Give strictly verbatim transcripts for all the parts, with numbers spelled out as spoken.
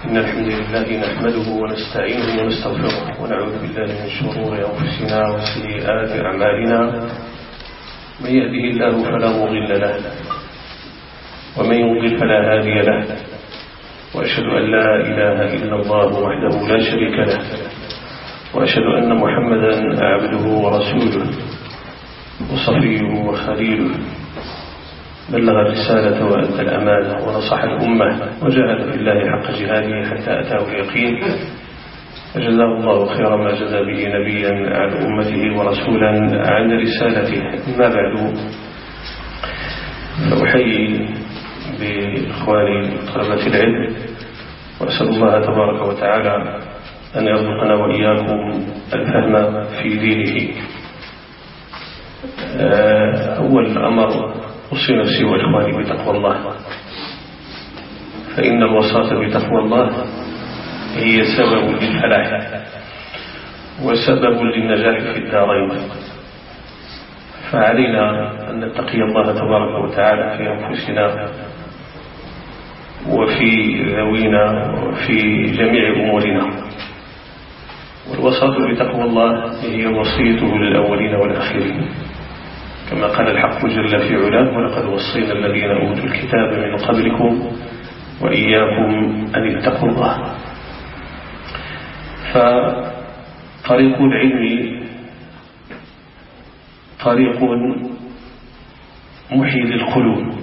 إن الحمد لله نحمده ونستعينه ونستغفره ونعوذ بالله من شرور أنفسنا وسيئات أعمالنا. من يهده الله فلا مضل له ومن يضلل فلا هادي له، وأشهد أن لا إله إلا الله وحده لا شريك له، وأشهد أن محمدا عبده ورسوله وصفيه وخليله، بلغ الرسالة وأدى الأمانة ونصح الأمة وجاهد في الله حق جهاده حتى أتاه اليقين، فجزاه الله خير ما جزى به نبيا عن أمته ورسولا عن رسالته. أما بعد، فأحيي بإخواني طلبة العلم وأسأل الله تبارك وتعالى أن يرزقنا وإياكم الفهم في دينه. أول أمر أوصي نفسي وإخواني بتقوى الله، فإن الوصاة بتقوى الله هي سبب للفلاح وسبب للنجاح في الدارين. فعلينا أن نتقي الله تبارك وتعالى في أنفسنا وفي ذوينا وفي جميع أمورنا. والوصاة بتقوى الله هي وصيته للأولين والآخرين، كما قال الحق جل في علاه: ولقد وصينا الذين أوتوا الكتاب من قبلكم وإياكم أن اتقوا الله. فطريق العلم طريق محيي للقلوب،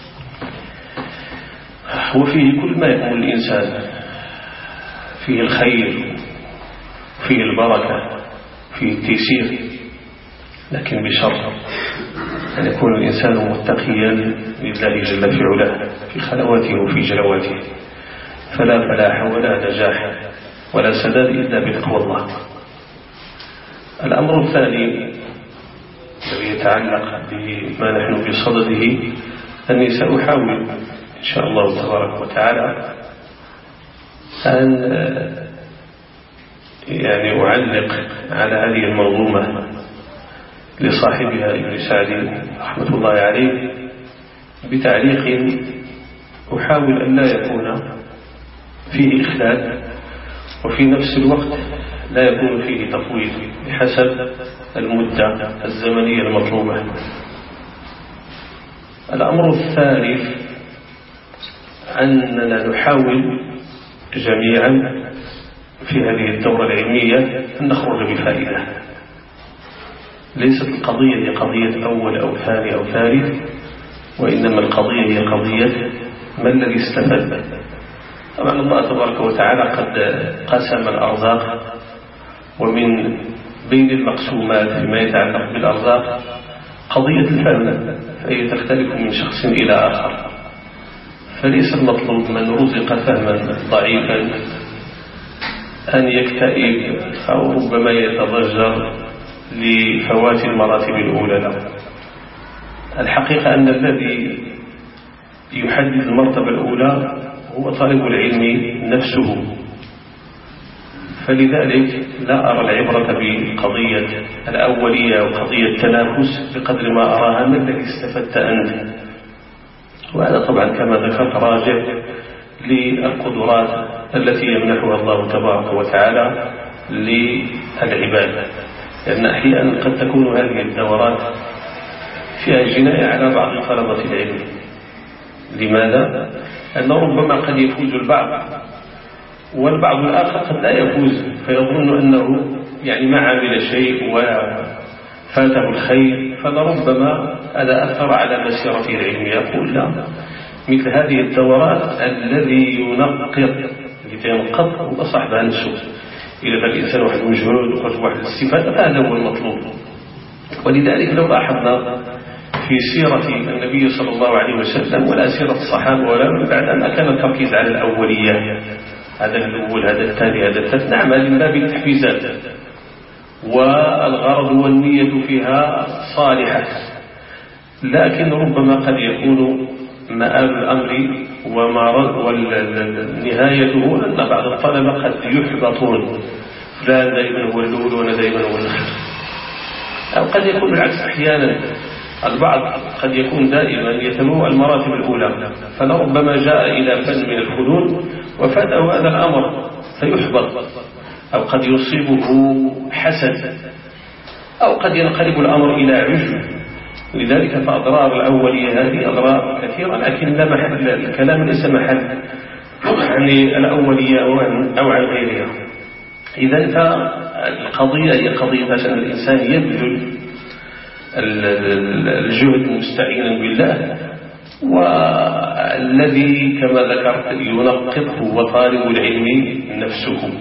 وفيه كل ما يأمل الإنسان، فيه الخير، فيه البركة، فيه التيسير، لكن بشرط أن يكون الإنسان متقيا لله جل في علاه في خلواته وفي جلواته، فلا فلاح ولا نجاح ولا سداد إلا بتقوى الله. الأمر الثاني الذي يتعلق بما نحن بصدده أني سأحاول إن شاء الله تبارك وتعالى أن يعني أعلق على هذه المنظومة لصاحبها ابن سعد رحمة الله عليه بتعليق أحاول أن لا يكون فيه إخلال، وفي نفس الوقت لا يكون فيه تطويل بحسب المدة الزمنية المطلوبة. الأمر الثالث أننا نحاول جميعا في هذه الدورة العلمية أن نخرج بفائدة. ليست القضية هي قضية أول أو ثاني أو ثالث، وإنما القضية هي قضية ما الذي استفاد. طبعا الله تبارك وتعالى قد قسم الأرزاق، ومن بين المقسومات فيما يتعلق بالأرزاق قضية الفهم، فهي تختلف من شخص إلى آخر. فليس المطلوب من رزق فهما ضعيفا أن يكتئب أو ربما يتضجر لفوات المراتب الأولى له. الحقيقة أن الذي يحدد المرتبة الأولى هو طالب العلم نفسه، فلذلك لا أرى العبرة بقضية الأولية وقضية التنافس بقدر ما أراها ما الذي استفدت أنت. وهذا طبعا كما ذكرت راجع للقدرات التي يمنحها الله تبارك وتعالى للعباد، لأن أحيانا قد تكون هذه الدورات فيها جناية على بعض طلبة العلم. لماذا؟ أنه ربما قد يفوز البعض والبعض الآخر قد لا يفوز، فيظن أنه يعني ما عمل شيء وفاته الخير، فلربما هذا أثر على مسيرته العلمية. يقول لا، مثل هذه الدورات الذي ينقط ينقط هو صاحبها نفسه. إذا كان الإنسان واحد مجهود وقد واحد الاستفادة فهذا هو المطلوب. ولذلك لو لاحظنا في سيرة النبي صلى الله عليه وسلم ولا سيرة الصحابة ولا من بعد ما كان التركيز على الأولية، هذا الأول هذا الثاني هذا الثالث، نعم من باب التحفيزات، والغرض والنية فيها صالحة، لكن ربما قد يكون مآل الأمر ونهايته أن بعض الطلبة قد يحبطون، فلان دائما هو الأول وأنا دائما هو الآخر. أو قد يكون العكس أحيانا، البعض قد يكون دائما يتنوع المراتب الأولى، فلربما جاء إلى فن من الفنون وفاته هذا الأمر فيحبط، أو قد يصيبه حسد، أو قد ينقلب الأمر إلى عجب. لذلك فأضرار الأولية هذه أضرار كثيرة، لكن لا محل، الكلام ليس محل عن الأولية أو عن غيرها. إذا فالقضية هي قضية أن الإنسان يبذل الجهد مستعينا بالله، والذي كما ذكرت ينقضه هو طالب العلم نفسه.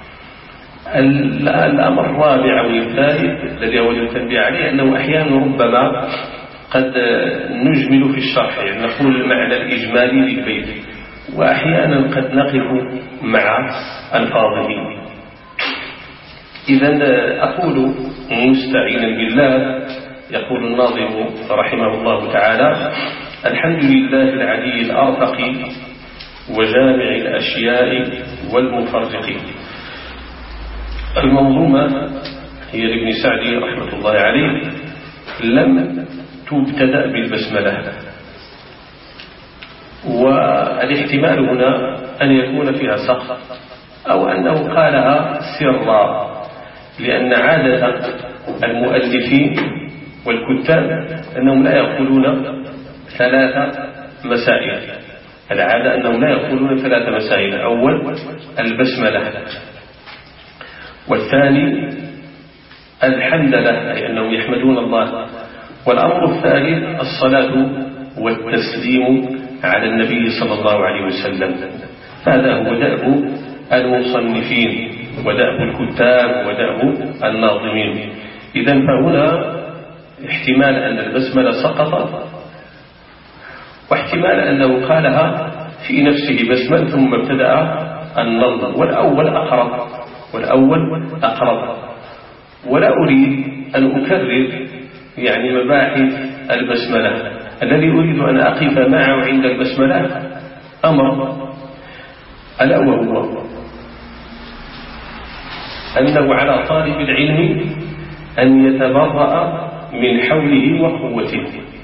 الأمر الرابع والثالث الذي أود التنبيه عليه أنه أحيانا ربما قد نجمل في الشرح، يعني نقول المعنى الإجمالي للبيت، وأحيانا قد نقف مع ألفاظه. إذن أقول مستعينا بالله، يقول الناظم رحمه الله تعالى: الحمد لله العلي الأرفق وجامع الأشياء والمفرق. المنظومة هي لابن سعدي رحمة الله عليه، لم تبتدأ بالبسملة، والاحتمال هنا أن يكون فيها سقط أو أنه قالها سرا، لأن عادة المؤلفين والكتاب أنهم لا يقولون ثلاث مسائل. العادة أنهم لا يقولون ثلاث مسائل: أول البسملة، والثاني الحمد لله أي أنهم يحمدون الله، والأمر الثالث الصلاة والتسليم على النبي صلى الله عليه وسلم. هذا هو دأب المصنفين ودأب الكتاب ودأب الناظمين. إذن فهنا احتمال أن البسملة سقطت، واحتمال أنه قالها في نفسه بسمل ثم ابتدأ النظم، والأول أقرب والأول أقرب ولا أريد أن أكرر يعني مباحث البسملة. الذي أريد أن أقف معه عند البسملة أمر، ألا وهو أنه على طالب العلم أن يتبرأ من حوله وقوته.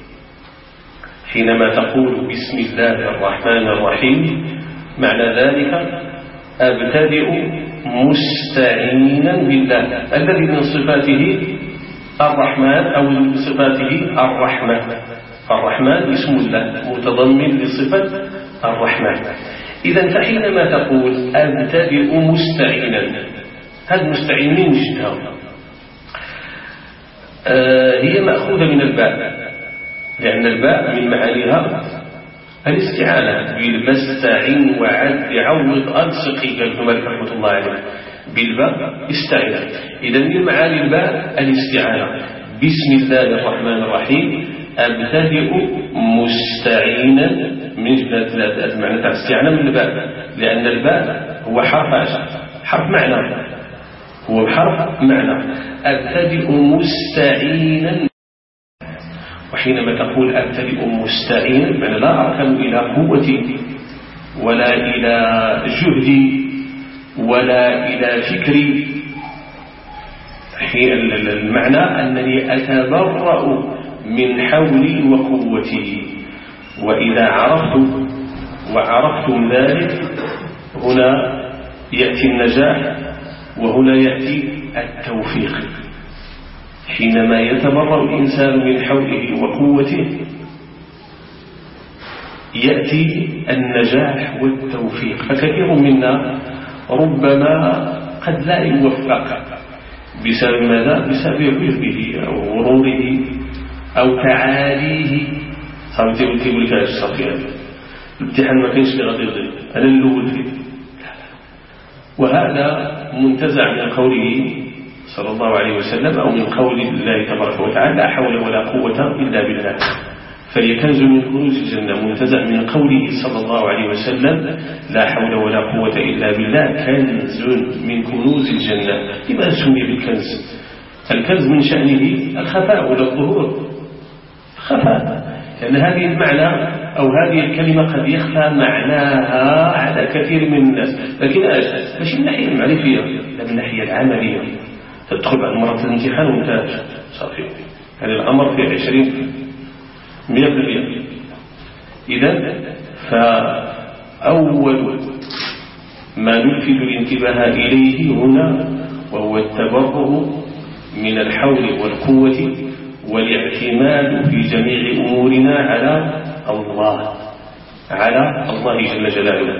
حينما تقول بسم الله الرحمن الرحيم معنى ذلك أبتدئ مستعينا بالله الذي من صفاته الرحمن أو من صفاته الرحمة. الرحمن اسم الله متضمن لصفة الرحمن. إذا فحينما تقول أبتدئ مستعينا، هذا مستعين من وجهه آه هي مأخوذة من الباء، لأن الباء من معانيها الاستعانة. بالمستعين وعد عوض ألصقي قال مالك رحمة الله عليه بالباء استعين. إذا من معاني الباء الاستعانة. بسم الله الرحمن الرحيم أبتدئ مستعينا من المعنى تاع الاستعانة من الباء، لأن الباء هو حرف حرف معنى، هو حرف معنى. أبتدئ مستعينا، وحينما تقول أبتدئ مستعينا يعني لا أركن إلى قوتي ولا إلى جهدي ولا إلى فكري. المعنى أنني أتبرأ من حولي وقوتي، وإذا عرفت وعرفتم ذلك هنا يأتي النجاح، وهنا يأتي التوفيق. حينما يتبرأ الإنسان من حوله وقوته يأتي النجاح والتوفيق. فكثير منا ربما قد لا يوفق بسبب ماذا؟ بسبب جهده أو غروره أو تعاليه. صارت قلت يقول لك الصفيان الامتحان ما كانش لي غادي يضيع أنا الأول فيه، وهذا منتزع من قوله صلى الله عليه وسلم أو من قول الله تبارك وتعالى لا حول ولا قوة إلا بالله. فهي كنز من كنوز الجنة، منتزع من قوله صلى الله عليه وسلم لا حول ولا قوة إلا بالله، كنز من كنوز الجنة. لماذا سمي بالكنز؟ الكنز من شأنه الخفاء ولا الظهور، خفاء، لأن هذه المعنى أو هذه الكلمة قد يخفى معناها على كثير من الناس، لكن مش من الناحية المعرفية لا من الناحية العملية. تدخل بعد مرة الامتحان وانتهى صافي، يعني الأمر في عشرين مئة بالمئة. إذن فأول ما نلفت الانتباه إليه هنا، وهو التبرؤ من الحول والقوة والاعتماد في جميع أمورنا على الله على الله جل جلاله.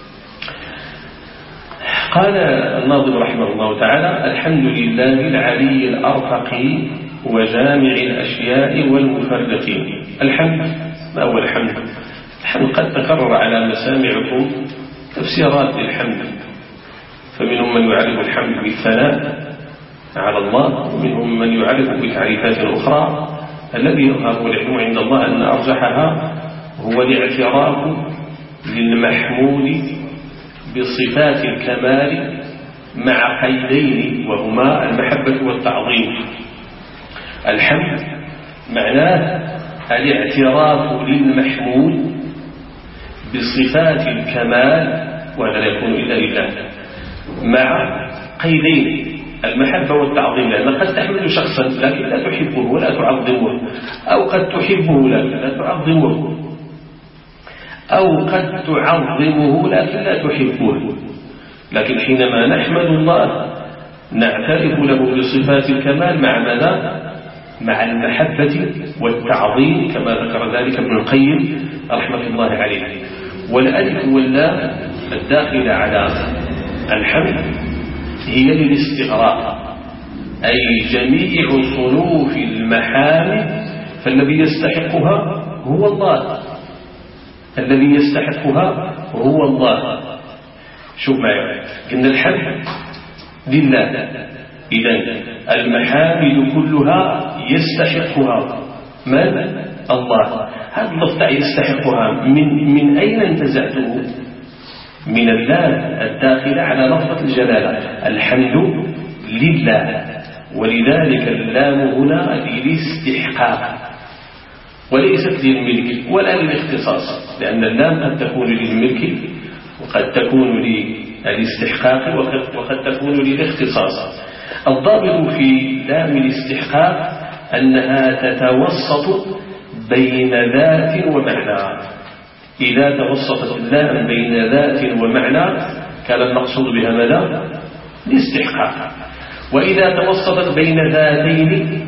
قال الناظم رحمه الله تعالى: الحمد لله العلي الأرفق وجامع الأشياء والمفرق. الحمد، ما هو الحمد؟ الحمد قد تكرر على مسامعكم تفسيرات للحمد، فمنهم من يعرف الحمد بالثناء على الله، ومنهم من يعرف بتعريفات أخرى. الذي يظهر والعلم عند الله أن أرجحها هو الاعتراف للمحمود بصفات الكمال مع قيدين، وهما المحبة والتعظيم. الحمد معناه الاعتراف للمحمود بصفات الكمال، وهذا لا يكون إلا لله، مع قيدين: المحبة والتعظيم، لأن قد تحمل شخصا لكن لا تحبه ولا تعظمه، أو قد تحبه لكن لا تعظمه، أو قد تعظمه لكن لا تحبه. لكن حينما نحمد الله نعترف له بصفات الكمال مع ماذا؟ مع المحبة والتعظيم، كما ذكر ذلك ابن القيم رحمة الله عليه. والألف واللام الداخلة على الحمد هي للاستغراق، أي جميع صنوف المحامد، فالذي يستحقها هو الله، الذي يستحقها هو الله. شوف معي، إن الحمد لله، إذن المحامد كلها يستحقها من؟ الله. هذا اللفظ يستحقها من من أين انتزعته؟ من اللام الداخلة على لفظة الجلالة، الحمد لله، ولذلك اللام هنا للاستحقاق وليست للملك ولا للاختصاص، لأن اللام قد تكون للملك وقد تكون للاستحقاق وقد تكون للاختصاص. الضابط في لام الاستحقاق أنها تتوسط بين ذات ومعنى. إذا توسطت اللام بين ذات ومعنى كان المقصود بها ماذا؟ الاستحقاق. وإذا توسطت بين ذاتين،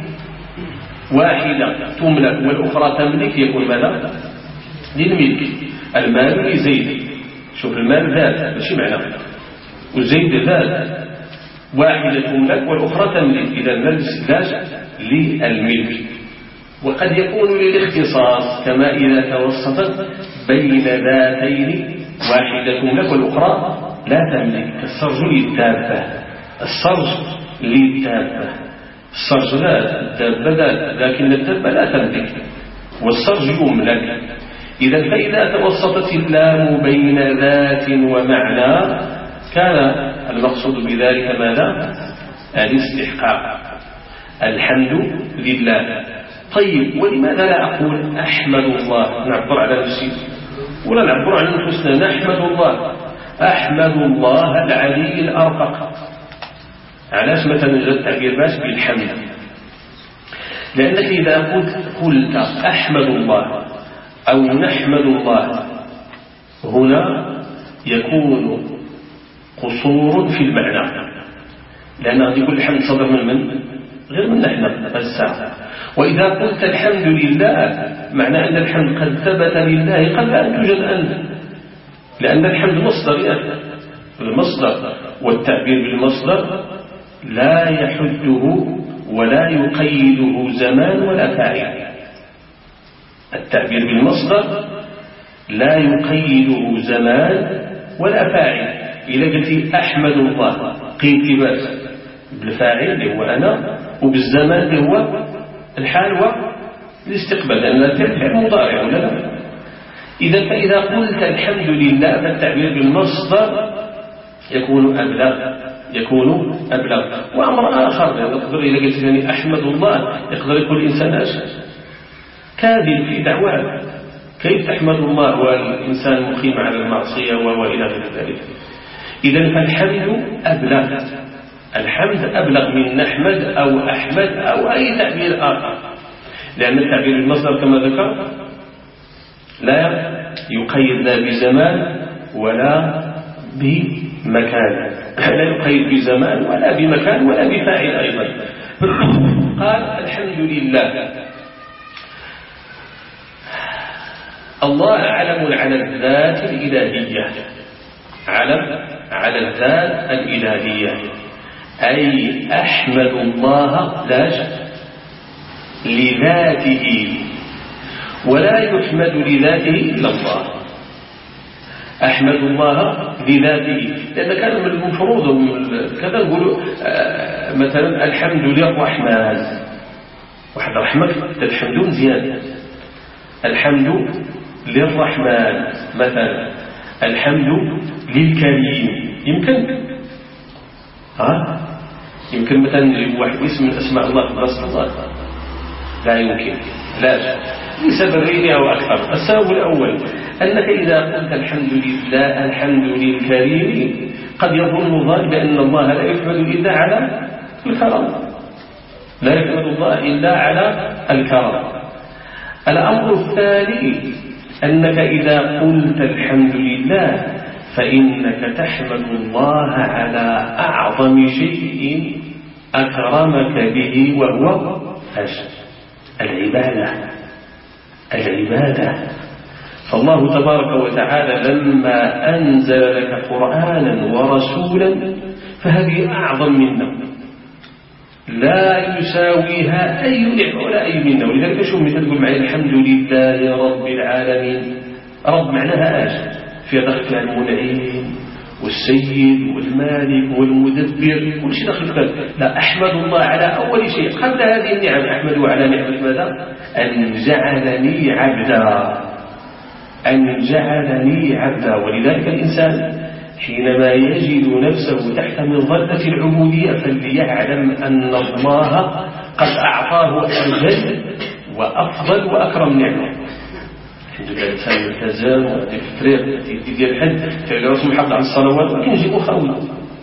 واحدة تملك والأخرى تملك، يكون ماذا؟ للملك. المال لزيد، شوف المال ذات ماشي معنى، وزيد ذات، واحدة تملك والأخرى تملك، إذا الاستدلاج للملك. وقد يكون للاختصاص، كما إذا توسطت بين ذاتين، واحدة تملك والأخرى لا تملك، كالسرج للدابة. السرج للدابة، السرج لا، الدابة لا، لكن الدابة لا تملك، والسرج يملك. إذا فإذا توسطت اللام بين ذات ومعنى كان المقصود بذلك ماذا؟ الاستحقاق. الحمد لله. طيب، ولماذا لا أقول أحمد الله؟ نعبر على نفسي ولا نعبر عن أنفسنا؟ نحمد الله، أحمد الله العلي الأرفق. علاش مثلا جاء التعبير باش بالحمد؟ لأنك إذا قلت قلت أحمد الله أو نحمد الله، هنا يكون قصور في المعنى، لأن هذه كل الحمد صدر من من؟ غير من نحن الساعة. وإذا قلت الحمد لله معنى أن الحمد قد ثبت لله قبل أن توجد أنت، لأن الحمد مصدر يأتي المصدر، والتعبير بالمصدر لا يحده ولا يقيده زمان ولا فاعل. التعبير بالمصدر لا يقيده زمان ولا فاعل. إذا قلت أحمد الله قيل باش بالفاعل اللي هو أنا، وبالزمان اللي هو الحال والاستقبال، لأن الفعل مضارع ولا لا؟ إذا فإذا قلت الحمد لله فالتعبير بالمصدر يكون أبلغ، يكون أبلغ. وأمر آخر يقدر إذا قلت يعني أحمد الله، يقدر يقول الإنسان أشهد كاذب في دعواه، كيف تحمد الله والإنسان مقيم على المعصية وإلى غير ذلك. إذا فالحمد أبلغ، الحمد أبلغ من نحمد أو أحمد أو أي تعبير آخر، لأن التعبير بالمصدر كما ذكر لا يقيد لا بزمان ولا مكان، لا يقيد بزمان ولا بمكان ولا بفاعل أيضا. قال الحمد لله. الله علم على الذات الإلهية، علم على الذات الإلهية، أي أحمد الله لا شك لذاته، ولا يحمد لذاته إلا الله. أحمد الله لذاته، لأن كان من المفروض كذا نقول مثلا الحمد للرحمن، واحد رحمك الحمد زيادة، الحمد للرحمن مثلا، الحمد للكريم. يمكن ها يمكن مثلا نجيب واحد اسم من أسماء الله في رسم الله، لا يمكن، لا لسببين أو أكثر. السبب الأول أنك إذا قلت الحمد لله الحمد للكريم قد يظن الظالم بأن الله لا يحمد إلا على الكرم، لا يحمد الله إلا على الكرم. الأمر الثاني أنك إذا قلت الحمد لله فإنك تحمد الله على أعظم شيء أكرمك به، وهو العبادة. العبادة فالله تبارك وتعالى لما أنزل لك قرآنا ورسولا فهذه أعظم منه، لا يساويها أي نعمة ولا أي منه. ولذلك شو مثل تقول معي الحمد لله رب العالمين، رب معناها آج في دخل المنعم والسيد والمالك والمدبر، كل شيء دخل الكلام. لا، أحمد الله على أول شيء قبل هذه النعم، أحمد على نعمة ماذا؟ أن جعلني عبدا، أن جعلني عبدا. ولذلك الإنسان حينما يجد نفسه تحت مظلة العبودية فليعلم أن الله قد أعطاه أجل وأفضل وأكرم نعمة. الحمد لله الإنسان ملتزم وفي الطريق ديال الحج فعل رسول محافظ على الصلوات، ولكن يجب خوي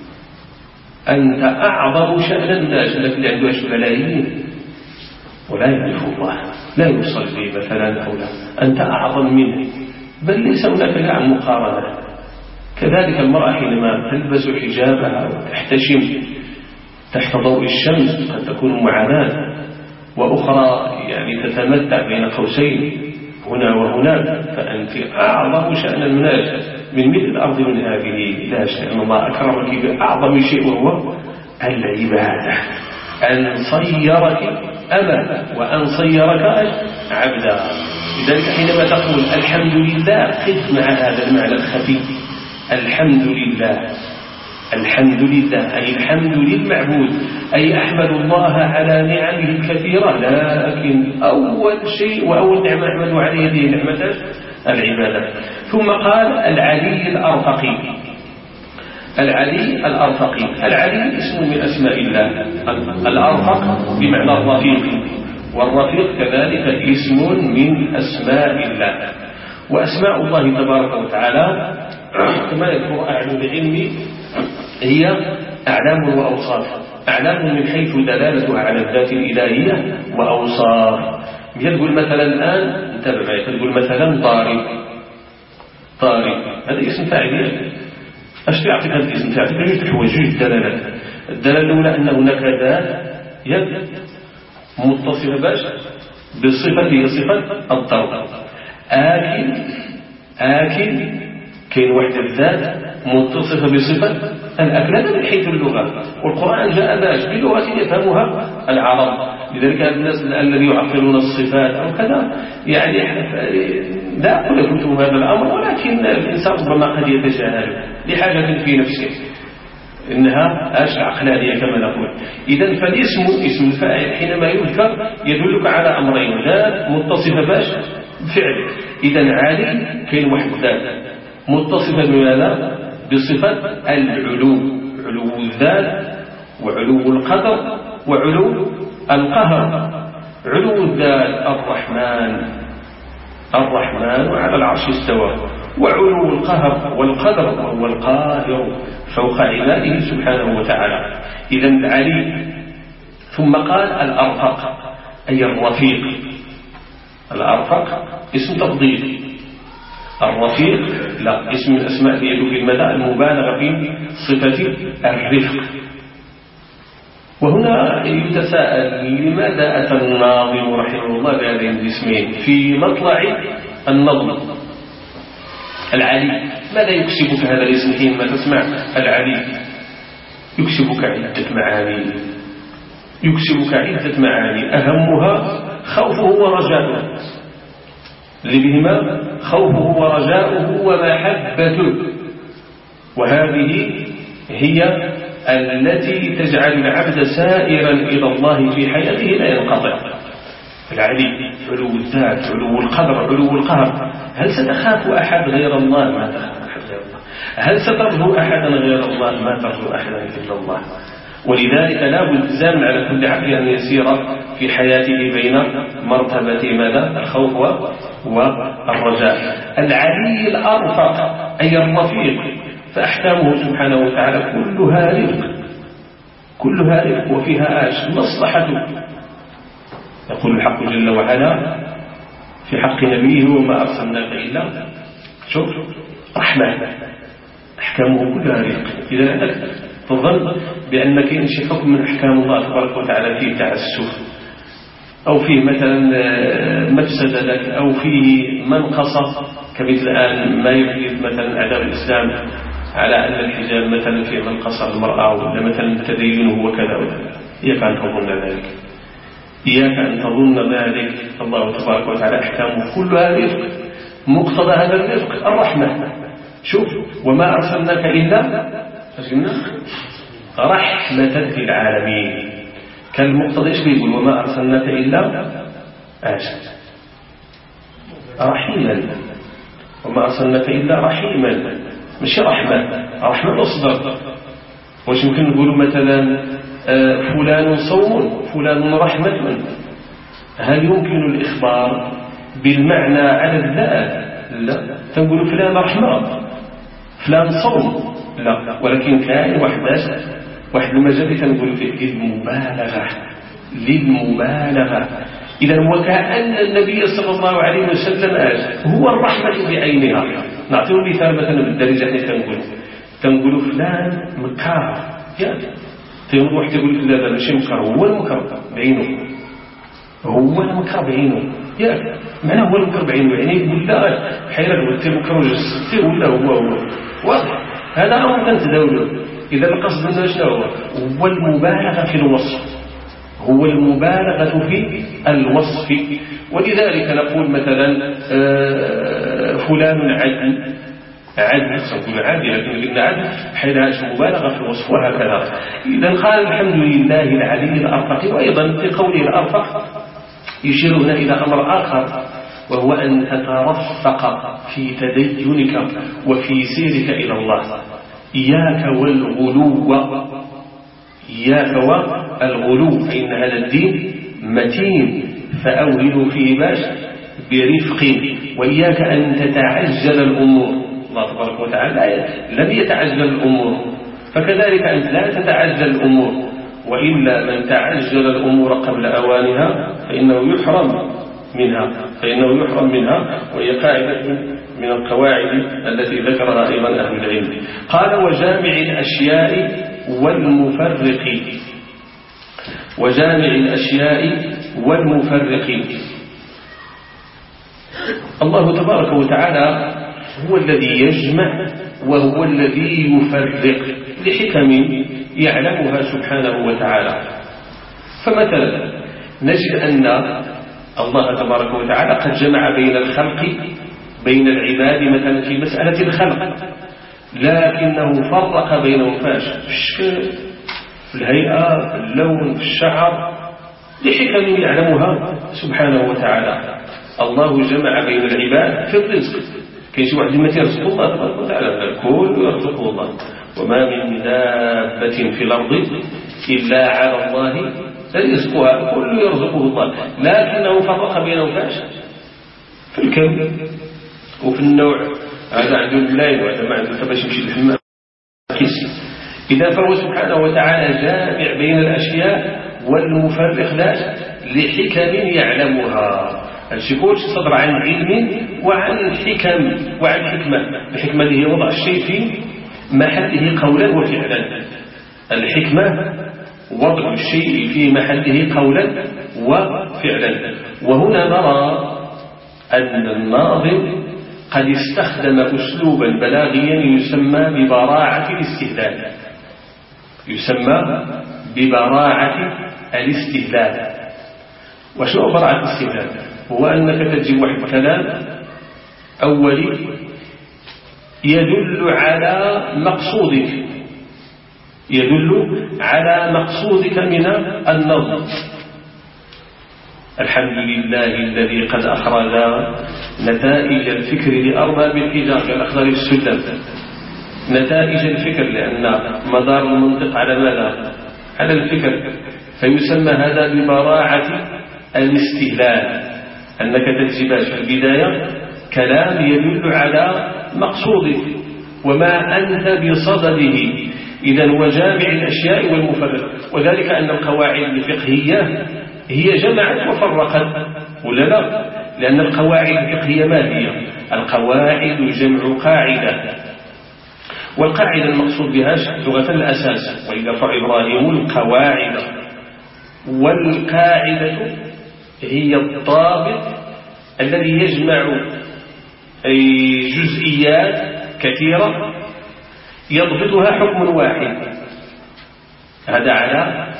أنت أعظم شأن الناس الذي اللي عنده أشهر ملايين ولا يعرف الله، لا يصلي مثلا أو لا، أنت أعظم منه، بل ليس هناك لا مقارنة. كذلك المرأة حينما تلبس حجابها وتحتشم تحت ضوء الشمس قد تكون معاناة، وأخرى يعني تتمتع بين قوسين هنا وهناك، فأنت أعظم شأن الناس من مثل الأرض من هذه. لا شيء، أن الله أكرمك بأعظم شيء وهو العبادة، أن صيرك أما وأن صيرك عبدا. لذلك حينما تقول الحمد لله قف مع هذا المعنى الخفي، الحمد لله، الحمد لله أي الحمد للمعبود، أي أحمد الله على نعمه الكثيرة، لكن أول شيء وأول نعمة أحمد عليه هذه نعمة العبادة. ثم قال العلي الأرفقي. العلي الأرفقي، العلي اسم من أسماء الله، الأرفق بمعنى الرفيق، والرفيق كذلك اسم من أسماء الله. وأسماء الله تبارك وتعالى كما يذكر أهل العلم هي أعلام وأوصاف. أعلام من حيث دلالتها على الذات الإلهية، وأوصاف يقول مثلا الآن انتبه معي، تقول مثلا ضارب، ضارب هذا اسم فاعل. اش يعطيك هذا الاسم؟ تعطيك جوج الحوايج، جوج الدلالات. الدلاله الاولى ان هناك ذات يد متصفه باش بصفه هي صفه الضرب. آكل، آكل كاين واحد الذات متصفه بصفه الأكل، هذا من حيث اللغه، والقرآن جاء باش بلغه يفهمها العرب. لذلك الناس الذي يعطلون الصفات أو كذا يعني لا أقول لكم هذا الأمر، ولكن الإنسان ربما قد يتجاهل لحاجة في نفسه، إنها أشياء عقلانية كما نقول. إذن فالاسم اسم الفاعل حينما يذكر يدلك على أمرين، ذات متصفة باش بفعل. إذن عالي كاين واحد ذات متصفة بماذا؟ بصفة العلو، علو الذات وعلو القدر وعلو القهر. علو الذات الرحمن، الرحمن على العرش استوى، وعلو القهر والقدر وهو القاهر فوق عباده سبحانه وتعالى. إذن العلي. ثم قال الأرفق أي الرفيق. الأرفق اسم تفضيل، الرفيق لا، اسم من الأسماء التي يدل في المدى المبالغة في صفة الرفق. وهنا يتساءل لماذا أتى الناظم رحمه الله بهذين الاسمين في مطلع النظم؟ العلي، ماذا يكسبك هذا الاسم حينما تسمع العلي؟ يكسبك عدة معاني، يكسبك عدة معاني أهمها خوفه ورجاؤه، اللي بهما خوفه ورجاؤه ومحبته، وهذه هي التي تجعل العبد سائرا إلى الله في حياته لا ينقطع. العلي علو الذات، علو القدر، علو القهر. هل ستخاف أحد غير الله؟ ما تخاف أحد غير الله. هل سترجو أحدا غير الله؟ ما ترجو أحدا إلا الله. ولذلك لا بد زمن على كل عبد أن يسير في حياته بين مرتبة ماذا؟ الخوف والرجاء. العلي الأرفق أي الرفيق، فأحكامه سبحانه وتعالى كلها رفق، كلها رفق وفيها آش مصلحته. يقول الحق جل وعلا في حق نبيه وما أرسلناك إلا شوف رحمة، أحكامه كلها رفق. إذا أنك تظن بأن كاين شي حكم من أحكام الله تبارك وتعالى فيه تعسف أو فيه مثلا مفسدة لك أو فيه منقصة، كمثل الآن ما يحدث مثلا أعداء الإسلام على أن الحجاب مثلا فيه منقصة المرأة ولا مثلا تدينه وكذا وكذا، إياك أن تظن ذلك، إياك أن تظن ذلك. الله تبارك وتعالى أحكامه كلها رفق، مقتضى هذا الرفق الرحمة. شوف وما أرسلناك إلا رحمة للعالمين، كان المقتضى إيش بيقول؟ وما أرسلناك إلا آسف رحيما، وما أرسلناك إلا رحيما، مش رحمة. رحمة مصدر. واش يمكن نقولوا مثلا فلان صوم فلان رحمة؟ هل يمكن الإخبار بالمعنى على الذات؟ لا، تنقول فلان رحمة فلان صوم لا، ولكن كاين واحد واحد المجال تنقول فيه للمبالغة، للمبالغة. إذا وكأن النبي صلى الله عليه وسلم هو الرحمة بعينها. نعطيه مثال مثلا بالدرجة اللي تنقول تنقول فلان مكار، يعني تنقول واحد يقول لك لا ماشي مكار، هو المكار بعينه، هو المكار بعينه، يعني معنى هو المكار بعينه، يعني يقول لا حيرا قلت المكار وجسدته ولا هو هو واضح. هذا أمر تنتداوله. إذا القصد منه شنو هو؟ هو المبالغة في الوصف، هو المبالغة في الوصف. ولذلك نقول مثلا فلان عدل، عدل سنقول عادي، لكن قلنا عدل حيث مبالغة في الوصف وهكذا. إذا قال الحمد لله العلي الأرفق. وأيضا في قوله الأرفق يشير هنا إلى أمر آخر، وهو أن تترفق في تدينك وفي سيرك إلى الله. إياك والغلو، إياك والغلو، فإن هذا الدين متين فأوهلوا فيه باش برفق. وإياك أن تتعجل الأمور، الله تبارك وتعالى لم يتعجل الأمور، فكذلك أنت لا تتعجل الأمور، وإلا من تعجل الأمور قبل أوانها فإنه يحرم منها، فإنه يحرم منها. وهي قاعدة من القواعد التي ذكرها أيضا أهل العلم. قال وجامع الأشياء والمفرق، وجامع الأشياء والمفرق. الله تبارك وتعالى هو الذي يجمع وهو الذي يفرق لحكم يعلمها سبحانه وتعالى. فمثلا نجد أن الله تبارك وتعالى قد جمع بين الخلق بين العباد مثلا في مسألة الخلق، لكنه فرق بينهم فاش في الشكل في الهيئة في اللون في الشعر لحكم يعلمها سبحانه وتعالى. الله جمع بين العباد في الرزق. كاين شي واحد ما يرزق الله تبارك وتعالى، الكل يرزقه الله. وما من دابة في الأرض إلا على الله رزقها، كل يرزقه الله، لكنه فرق بينهم فاش في الكم وفي النوع. هذا عنده الليل وهذا ما عنده باش يمشي للحمام كيس. إذا فهو سبحانه وتعالى جامع بين الأشياء والمفرق لا لحكم يعلمها. هادشي كلشي صدر عن علم وعن حكم وعن حكمة. الحكمة اللي هي وضع الشيء في محله قولا وفعلا. الحكمة وضع الشيء في محله قولا وفعلا. وهنا نرى أن الناظم قد استخدم أسلوبا بلاغيا يسمى ببراعة الاستهلال. يسمى ببراعة الاستهلال. وشنو براعة الاستهلال؟ هو أنك تجيب واحد الكلام أولي يدل على مقصودك، يدل على مقصودك من النظم. الحمد لله الذي قد أخرج نتائج الفكر لأرباب الحجاج الأخضر السلم. نتائج الفكر لأن مدار المنطق على ماذا؟ على الفكر. فيسمى هذا ببراعة الاستهلال، أنك تجيب في البداية كلام يدل على مقصودك وما أنت بصدده، إذن وجامع الأشياء والمفرق. وذلك أن القواعد الفقهية هي جمعت وفرقت ولا لا؟ لأن القواعد الفقهية ما هي؟ القواعد جمع قاعدة، والقاعدة المقصود بها لغة الأساس، وإذا رفع إبراهيم القواعد. والقاعدة هي الضابط الذي يجمع جزئيات كثيرة يضبطها حكم واحد. هذا على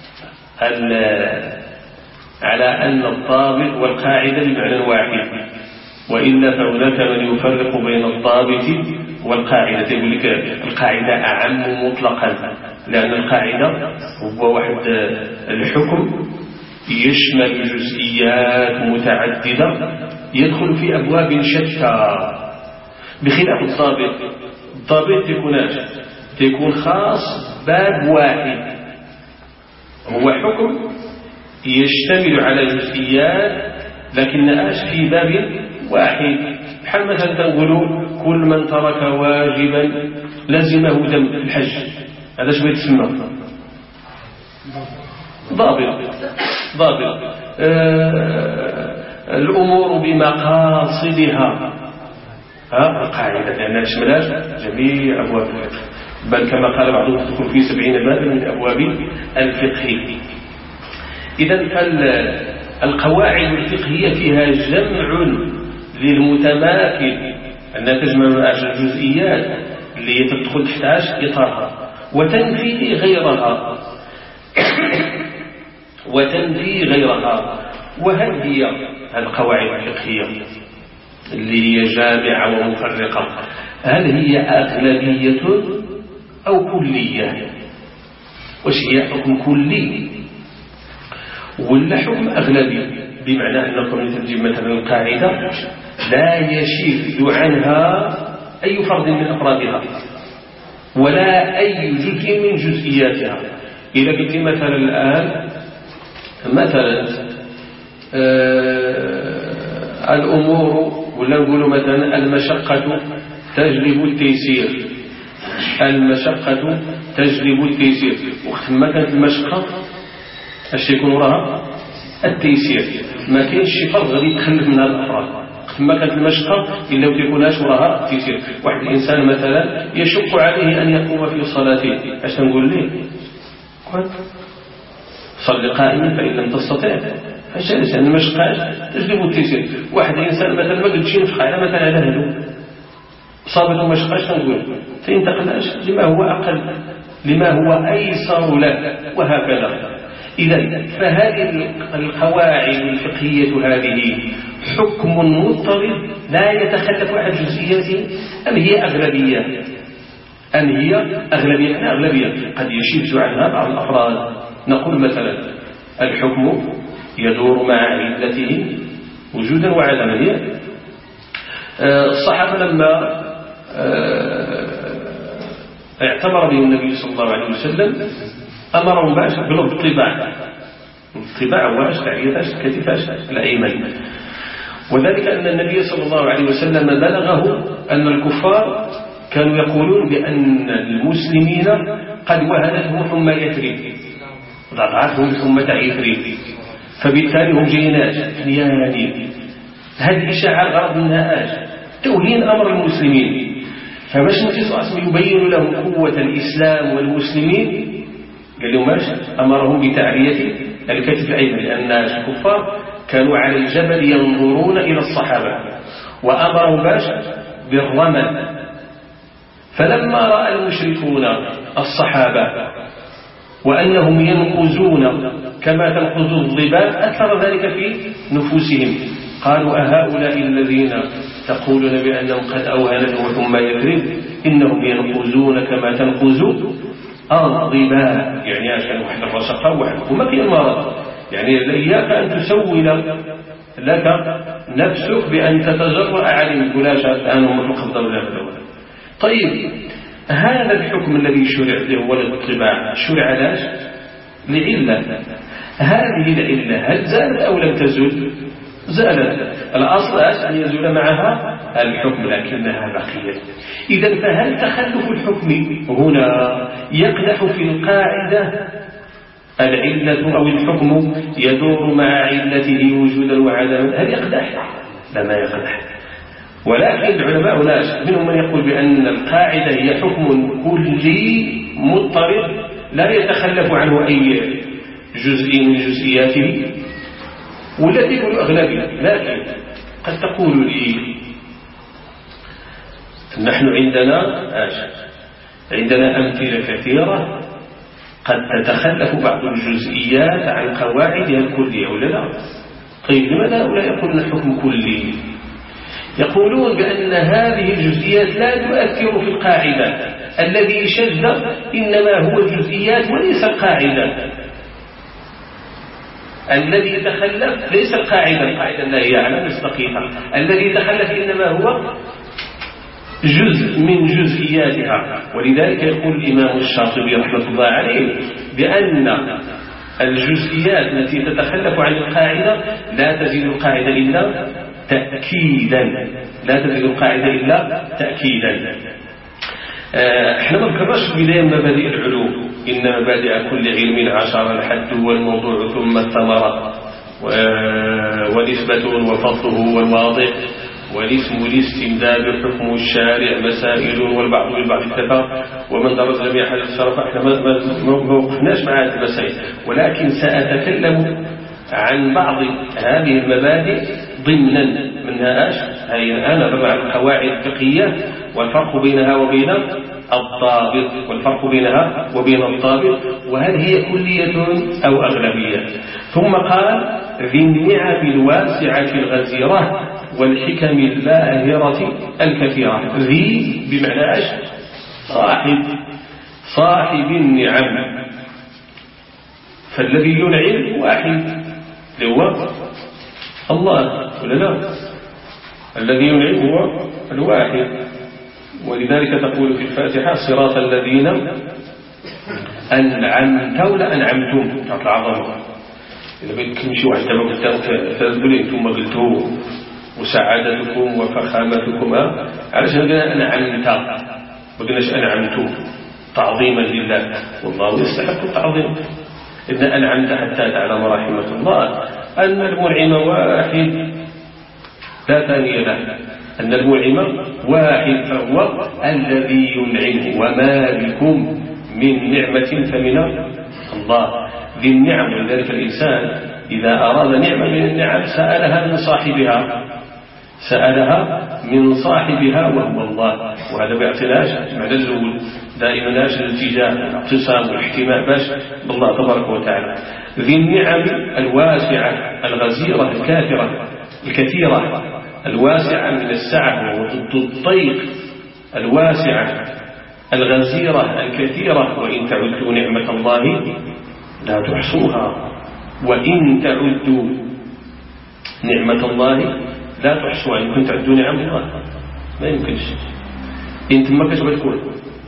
على أن الضابط والقاعدة بمعنى واحد، وإلا فهناك من يفرق بين الضابط والقاعدة. يقول لك القاعدة أعم مطلقا، لأن القاعدة هو واحد الحكم يشمل جزئيات متعددة يدخل في أبواب شتى، بخلاف الضابط. الضابط يكون يكون خاص باب واحد، هو حكم يشتمل على جزئيات لكنها في باب واحد. بحال مثلا تنقولوا كل من ترك واجبا لزمه دم في الحج، هذا شو يتسمى؟ ضابط. ضابط. آه الأمور بمقاصدها، ها القاعدة، لأنها تشمل جميع أبواب الفقه، بل كما قال بعضهم تدخل في سبعين بابا من أبواب الفقه. إذن فالقواعد الفقهية فيها جمع للمتماثل، أنها تجمع الجزئيات اللي تدخل تحتاج إطارها وتنفي غيرها وتنفي غيرها. وهل هي القواعد الفقهية اللي هي جامعة ومفرقة، هل هي أغلبية أو كلية؟ وش هي حكم كلي ولا حكم أغلبي؟ بمعنى أنكم تجيب مثلا القاعدة لا يشذ عنها أي فرد من أفرادها ولا أي جزء من جزئياتها. إذا قلت مثلا الآن مثلا آه الأمور، ولا نقول مثلا المشقة تجلب التيسير، المشقة تجلب التيسير، وقت ما كانت المشقة اش يكون وراها؟ التيسير. ما كاينش شي فرق غادي يتخلف من هذه الافراد. وقت ما كانت المشقة الا ما تيكوناش وراها التيسير. واحد الانسان مثلا يشق عليه ان يقوم في صلاته، اش نقول ليه؟ صل قائما فان لم تستطع فجالس، يعني المشقة تجلب التيسير. واحد الانسان مثلا ما قدش ينفق على مثلا على اهله، صابته مشقة، اش نقول؟ فينتقل لما هو اقل، لما هو ايسر له، وهكذا. إذن فهذه القواعد الفقهية هذه حكم مضطرد لا يتخلف عن جزئياته، أم هي أغلبية؟ أم هي أغلبية؟ أم أغلبية قد يشذ عنها بعض الأفراد. نقول مثلا الحكم يدور مع علته وجودا وعدما. الصحابة لما اعتبر به النبي صلى الله عليه وسلم أمرهم باش بلغ الطباع. الطباع هو اش تعيطاش كتفاش الأيمن، وذلك أن النبي صلى الله عليه وسلم بلغه أن الكفار كانوا يقولون بأن المسلمين قد وهنتهم حمى يثرب، ضعتهم حمى يثرب، فبالتالي هم جايين ثنيانين هذه الإشاعة الغرض منها آج توهين أمر المسلمين. فباش النبي صلى الله عليه وسلم يبين لهم قوة الإسلام والمسلمين قال لهم ماش أمرهم بتعرية الكتف أيضا، لأن الكفار كانوا على الجبل ينظرون إلى الصحابة، وأمرهم باش بالرمل. فلما رأى المشركون الصحابة وأنهم ينقزون كما تنقز الضباب أثر ذلك في نفوسهم، قالوا أهؤلاء الذين تقولون بأنهم قد أوهنتهم ثم يكذب إنهم ينقزون كما تنقز الضباب، يعني عشان واحد الرشقة واحد وما في المرض، يعني إياك أن تسول لك نفسك بأن تتجرأ عليهم كلاش الآن هم تقدر له. طيب هذا الحكم الذي شرع له هو الاطباع، شرع لاش؟ لعلة. هذه العلة هل زالت أو لم تزل؟ زالت. الأصل أن يزول معها الحكم لكنها بقيت. إذا فهل تخلف الحكم هنا يقدح في القاعدة العلة أو الحكم يدور مع علته وجودا وعدما؟ هل يقدح؟ لا ما يقدح. ولكن العلماء ناس منهم من يقول بأن القاعدة هي حكم كلي مضطرد لا يتخلف عنه أي جزء من جزئياته، والتي يقول أغلبية. لكن قد تقول لي نحن عندنا عندنا أمثلة كثيرة قد تتخلف بعض الجزئيات عن قواعدها الكلية ولا لا؟ طيب لماذا هؤلاء يقولون الحكم كلي؟ يقولون بأن هذه الجزئيات لا تؤثر في القاعدة، الذي شذ إنما هو الجزئيات وليس القاعدة، الذي يتخلف ليس القاعدة، القاعدة لا هي على مصداقيتها، الذي يتخلف إنما هو جزء من جزئياتها. ولذلك يقول الإمام الشاطبي رحمة الله عليه بأن الجزئيات التي تتخلف عن القاعدة لا تزيد القاعدة إلا تأكيدا، لا تزيد القاعدة إلا تأكيدا. احنا ما ذكرناش في بداية مبادئ العلوم، إن مبادئ كل علم عشرة، الحد والموضوع ثم الثمرة ونسبة وفضله والواضح والاسم والاستمداد حكم الشارع مسائل والبعض بالبعض اكتفى ومن درس لم يحل الشرف. احنا ما وقفناش مع هذه المسائل، ولكن سأتكلم عن بعض هذه المبادئ ضمنا منها ايش؟ هي انا بضع القواعد الفقهيه والفرق بينها وبين الضابط، والفرق بينها وبين الضابط، وهل هي كلية أو أغلبية. ثم قال ذي النعم الواسعة الغزيرة والحكم الباهرة الكثيرة. ذي بمعنى ايش؟ صاحب، صاحب النعم. فالذي ينعم واحد هو الله ولا لا؟ الذي ينعم هو الواحد. ولذلك تقول في الفاتحة صراط الذين أنعمت ولا أنعمتم، تعطي العظمة. إذا بدك تمشي واحد تبقى تقولين ثم قلتوه وسعادتكم وفخامتكم، علشان قلنا أنعمت ما قلناش أنعمتم تعظيما لله، والله يستحق التعظيم. إذن أنعمت حتى تعلم رحمة الله أن المنعم واحد لا ثاني له، أن المنعم واحد فهو الذي ينعم، وما بكم من نعمة فمن الله ذي النعم. ولذلك الإنسان إذا أراد نعمة من النعم سألها من صاحبها، سألها من صاحبها وهو الله. وهذا باعتلاش معنى الزول دائما لاش الالتجاء الاعتصام والاحتماء باش بالله تبارك وتعالى. ذي النعم الواسعة الغزيرة الكاثرة الكثيرة، الواسعة من السعة وضد الضيق، الواسعة الغزيرة الكثيرة. وإن تعدوا نعمة الله لا تحصوها، وإن تعدوا نعمة الله لا تحصوها. إن كنت تعدوا نعمة الله ما يمكنش، إن ما كتبت تكون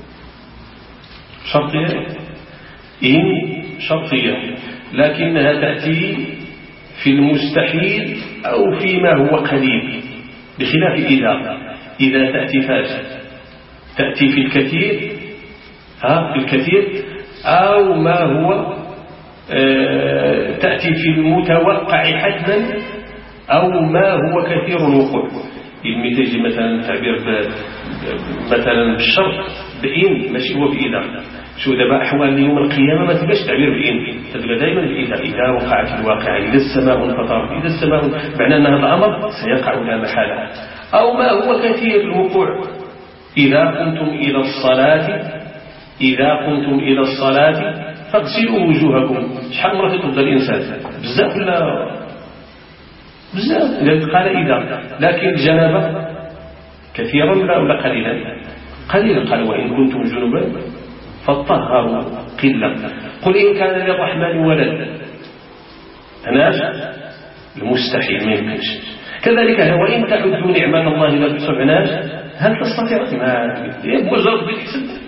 شرطية، إن شرطية، لكنها تأتي في المستحيل أو فيما هو قريب، بخلاف إذا إذا تأتي فاسد تأتي في الكثير، ها في الكثير، أو ما هو آه تأتي في المتوقع حتما أو ما هو كثير الوقوع. إذن تجي مثلا تعبير مثلا بالشرط بإن ماشي هو بإذا. شو دابا أحوال يوم القيامة ما تبقاش تعبير بإن، تبقى دائما بإذا. إذا وقعت الواقعة، إذا السماء انفطرت، إذا السماء، معنى أن هذا الأمر سيقع لا محالة. أو ما هو كثير الوقوع، إذا قمتم إلى الصلاة إذا قمتم إلى الصلاة فاغسلوا وجوهكم. شحال مرة يتوضا الإنسان؟ بزاف ولا بزاف؟ إذا قال إذا، لكن الجنابة كثيرا ولا قليلا؟ قليلا. قال وإن كنتم جنبا فطهروا قلة. قل إن كان للرحمن ولد، هناش المستحيل ما يمكنش. كذلك وإن تعدوا نعمة الله لا تحصوهاش، هل تستطيع؟ ما مجرد بالحسب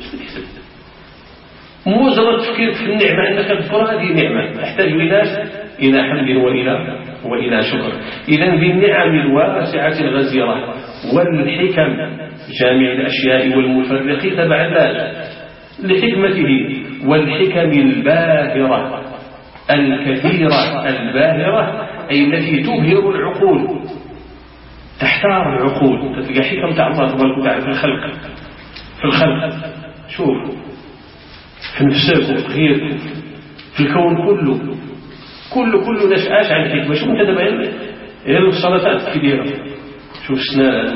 مجرد تفكير في النعمة أنك تذكر هذه نعمة تحتاج إلى إلى حمد وإلى وإلى شكر. إذن بالنعم الواسعة الغزيرة والحكم جامع الأشياء والمفرق تبع الله لحكمته والحكم الباهرة الكثيرة الباهرة، أي التي تبهر العقول، تحتار العقول. تلقى حكم تاع الله تبارك وتعالى في الخلق في الخلق شوف في نفسك وفي غيرك في الكون كله كله كله نشأش عن حكمة. شوف انت دابا غير السلطات الكبيرة، شوف سنان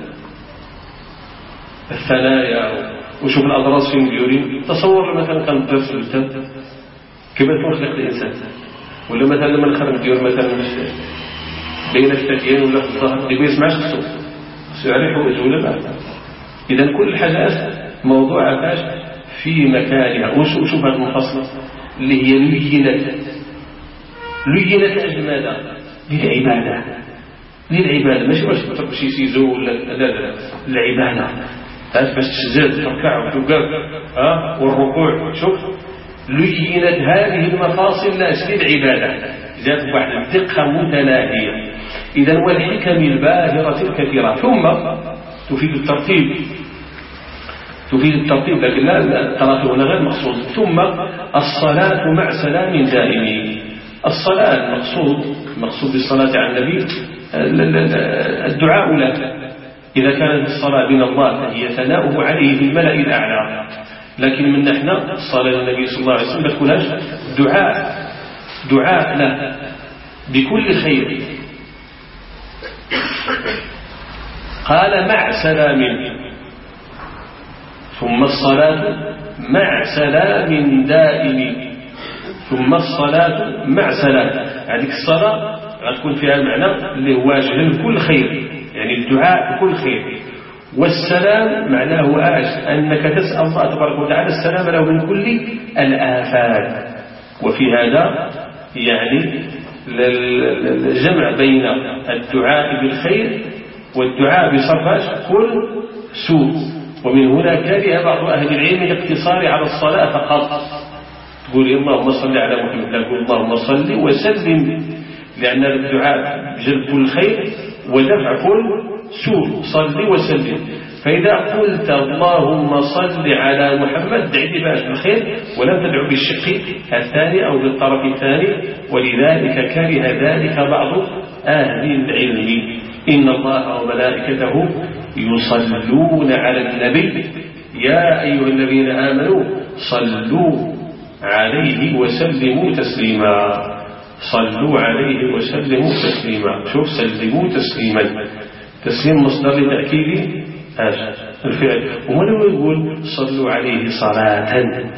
الثنايا وشوف الأضراس فين ديورين. تصور مثلا كان الضرس الجدد كيف تخلق الإنسان، ولا مثلا لما نخرج ديور مثلا بين الثديين ولا في الظهر اللي ما يسمعش الصوت يعرف وجه ولا لا. إذا كل الحاجات موضوع عفاش في مكانها. وشوف هذه المفصلة اللي هي لينت لينت أجمالا للعبادة للعبادة ماشي باش تترك شي سيزو ولا لا لا العبادة باش تسجد تركع وتوقف ها والركوع. شوف لينت هذه المفاصل لاجل العبادة، جاءت بواحد الدقة متناهية. إذا والحكم الباهرة الكثيرة. ثم تفيد الترتيب تفيد الترتيب لكن لا التراخي هنا غير مقصود. ثم الصلاة مع سلام دائم. الصلاة المقصود المقصود بالصلاة على النبي الدعاء له. إذا كانت الصلاة من الله فهي ثناؤه عليه في الملأ الأعلى، لكن من نحن الصلاة للنبي صلى الله عليه وسلم بتكوناش دعاء دعاء له بكل خير. قال مع سلام. ثم الصلاة مع سلام دائم. ثم الصلاة مع سلام. هذه الصلاة غتكون فيها المعنى اللي هو واجه كل خير، يعني الدعاء بكل خير. والسلام معناه آج أنك تسأل الله تبارك وتعالى السلام له من كل الآفات. وفي هذا يعني الجمع بين الدعاء بالخير والدعاء بصرفاش كل سوء. ومن هنا كره بعض أهل العلم الاقتصار على الصلاة فقط، تقول اللهم صل على محمد، لا تقول اللهم صل وسلم، لأن الدعاء بجلب كل خير ودفع كل سوء. صل وسلم. فإذا قلت اللهم صل على محمد دعي بأس بالخير ولم تدعو بالشق الثاني أو بالطرف الثاني. ولذلك كره ذلك بعض أهل العلم. إن الله وملائكته يصلون على النبي يا أيها الذين آمنوا صلوا عليه وسلموا تسليما. صلوا عليه وسلموا تسليما. شوف سلموا تسليما، تسليم مصدر لتأكيد الفعل. ولو يقول صلوا عليه صلاة،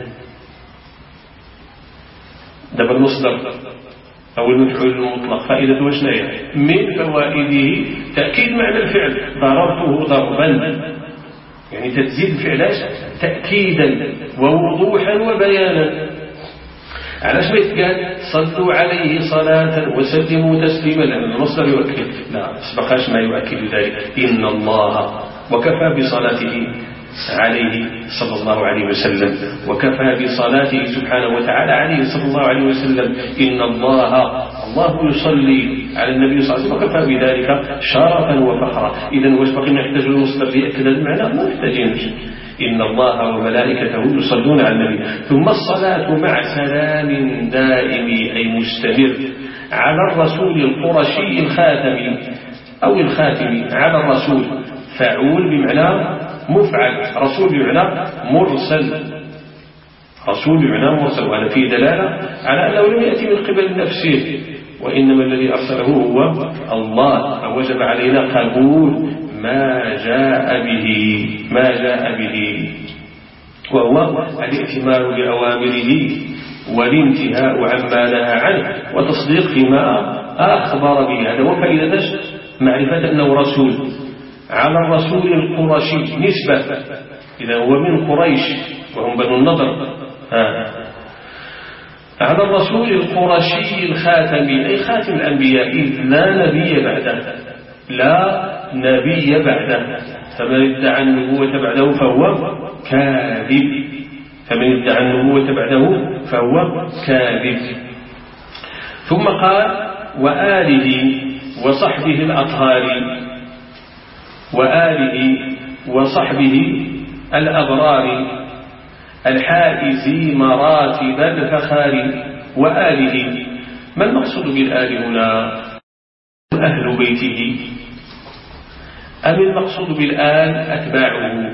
دابا المصدر أو المفعول المطلق فائدة وشناية من فوائده تأكيد معنى الفعل. ضربته ضربا يعني تزيد الفعل تأكيدا ووضوحا وبيانا. علاش ما يتقال صلوا عليه صلاة وسلموا تسليما؟ لأن المصدر يؤكد. لا سبقاش ما يؤكد ذلك. إن الله وكفى بصلاته عليه صلى الله عليه وسلم، وكفى بصلاته سبحانه وتعالى عليه صلى الله عليه وسلم. إن الله الله يصلي على النبي صلى الله عليه وسلم، وكفى بذلك شرفا وفخرا. إذن واش باقي نحتاج المصدر ليأكد المعنى؟ ما نحتاجينش. إن الله وملائكته يصلون على النبي. ثم الصلاة مع سلام دائم أي مستمر على الرسول القرشي الخاتم أو الخاتم، على الرسول فعول بمعنى مفعل، رسول بمعنى مرسل، رسول بمعنى مرسل، وهذا فيه دلالة على أنه لم يأتي من قبل نفسه، وإنما الذي أرسله هو الله، فوجب علينا قبول ما جاء به ما جاء به وهو الائتمار بأوامره والانتهاء عما نهى عنه وتصديق فيما أخبر به. هذا هو فائدة معرفة أنه رسول. على الرسول القرشي نسبة، إذا هو من قريش وهم بنو النضر. ها. على الرسول القرشي الخاتم أي خاتم الأنبياء، لا نبي بعده، لا نبي بعده، فمن ادعى النبوة بعده فهو كاذب، فمن ادعى النبوة بعده فهو كاذب. ثم قال وآله وصحبه الأطهار، وآله وصحبه الأبرار الحائز مراتب الفخار. وآله، ما المقصود بالآل هنا؟ أهل بيته، أم المقصود بالآل أتباعه؟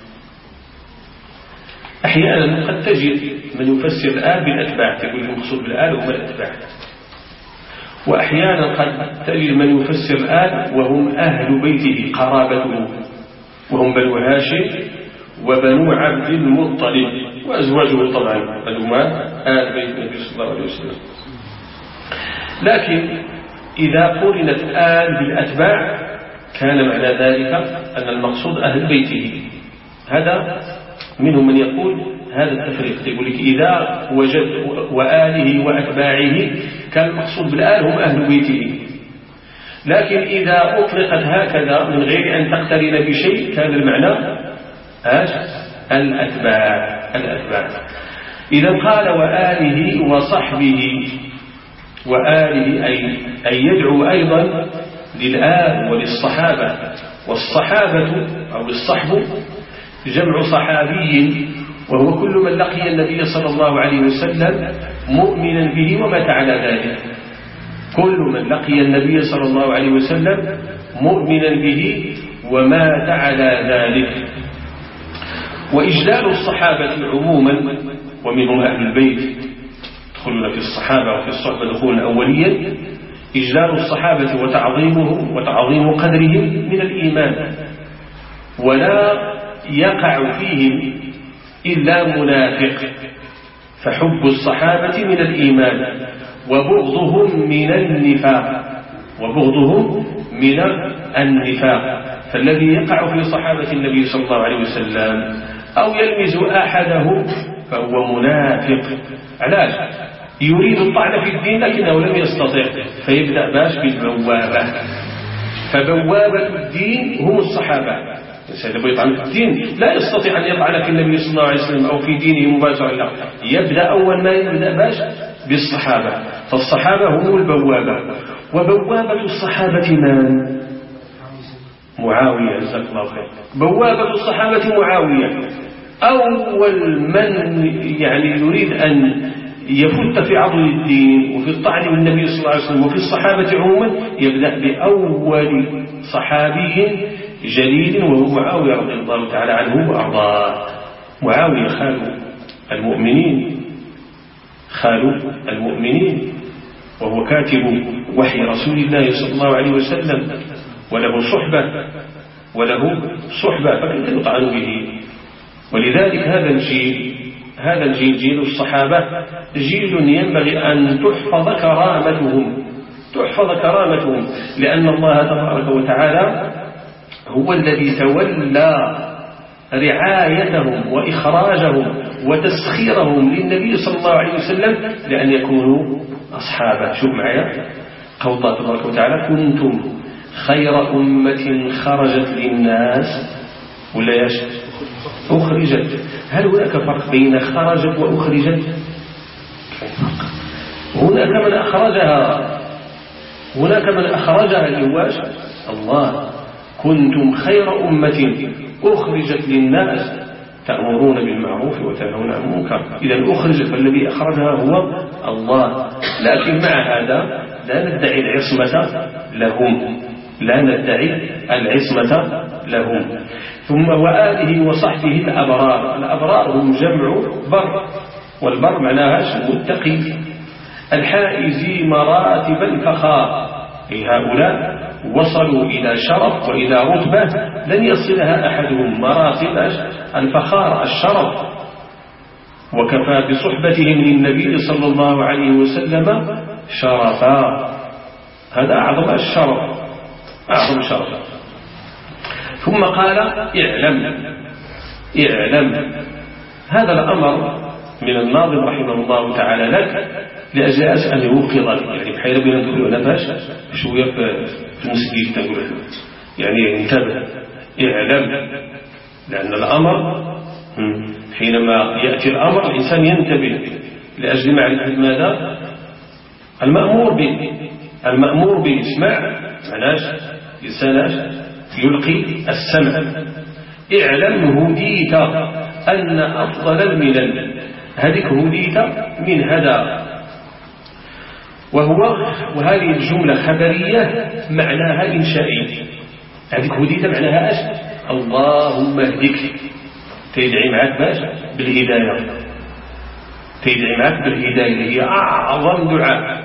أحيانا قد تجد من يفسر الآل بالأتباع، يقول المقصود بالآل هم الأتباع، وأحيانا قد تجد من يفسر الآل وهم أهل بيته قرابته، وهم بنو هاشم وبنو عبد المطلب وأزواجه طبعا هم آل بيت النبي صلى الله عليه وسلم. لكن إذا قرنت آل بالأتباع كان معنى ذلك أن المقصود أهل بيته. هذا منهم من يقول هذا التفريق، يقول لك إذا وجد وآله وأتباعه كان المقصود بالآل هم أهل بيته، لكن إذا أطلقت هكذا من غير أن تقترن بشيء كان المعنى الأتباع الأتباع. إذا قال وآله وصحبه، وآله أي, أي يدعو أيضا للآل وللصحابة، والصحابة أو الصحب جمع صحابي، وهو كل من لقي النبي صلى الله عليه وسلم مؤمنا به ومات على ذلك، كل من لقي النبي صلى الله عليه وسلم مؤمنا به ومات على ذلك. وإجلال الصحابة عموما ومنهم أهل البيت يدخلون في الصحابة وفي الصحبة دخولا أوليا، إجلال الصحابة وتعظيمهم وتعظيم قدرهم من الإيمان، ولا يقع فيهم إلا منافق، فحب الصحابة من الإيمان وبغضهم من النفاق، وبغضهم من النفاق. فالذي يقع في صحابة النبي صلى الله عليه وسلم أو يلمز أحدهم فهو منافق. علاش؟ يريد الطعن في الدين لكنه لم يستطع، فيبدأ باش بالبوابة. فبوابة الدين هم الصحابة. الإنسان يبغى يطعن في الدين لا يستطيع أن يطعن في النبي صلى الله عليه وسلم أو في دينه مباشرة، لا، يبدأ أول ما يبدأ باش بالصحابة. فالصحابة هم البوابة. وبوابة الصحابة من؟ معاوية، جزاك الله خير. بوابة الصحابة معاوية. أول من يعني يريد أن يفت في عضو الدين وفي الطعن بالنبي صلى الله عليه وسلم وفي الصحابة عموما يبدأ بأول صحابي جليل وهو معاوية رضي الله تعالى عنه وأرضاه. معاوية خال المؤمنين، خال المؤمنين، وهو كاتب وحي رسول الله صلى الله عليه وسلم، وله صحبة وله صحبة فكيف يطعن به؟ ولذلك هذا الجيل هذا الجيل جيل الصحابة جيل ينبغي أن تحفظ كرامتهم تحفظ كرامتهم لأن الله تبارك وتعالى هو الذي تولى رعايتهم وإخراجهم وتسخيرهم للنبي صلى الله عليه وسلم لأن يكونوا أصحابه. شوف معي قول الله تبارك وتعالى كنتم خير أمة خرجت للناس ولا ياش أخرجت. هل هناك فرق بين خرجت وأخرجت؟ هناك من أخرجها هناك من أخرجها الجواش الله. كنتم خير أمة أخرجت للناس تأمرون بالمعروف وتنهون عن المنكر. إذا أخرج فالذي أخرجها هو الله، لكن مع هذا لا ندعي العصمة لهم، لا ندعي العصمة لهم. ثم وآله وصحبه الأبرار. الأبرار هم جمع بر، والبر معناها متقي الحائز مراتب الفخار، أي هؤلاء وصلوا إلى شرف وإلى رتبة لن يصلها أحدهم، مراتب الفخار الشرف. وكفى بصحبتهم للنبي صلى الله عليه وسلم شرفا، هذا أعظم الشرف، أعظم شرف. ثم قال اعلم اعلم. هذا الأمر من الناظم رحمه الله تعالى لك لأجل أن يوقظك، يعني بحيث بنا نقول أنا باش شوية في المسجد تقول يعني انتبه اعلم، لأن الأمر حينما يأتي الأمر الإنسان ينتبه لأجل معرفة ماذا المأمور به. المأمور به اسمع معناش لساناش يلقي السمع. اعلم هديت أن أفضل الملل، هذيك هديت من هدى، وهو وهذه الجملة خبرية معناها إنشائي. هذيك هديت معناها أش اللهم اهدك، تدعي معك باش بالهداية، تدعي معك بالهداية اللي هي أعظم دعاء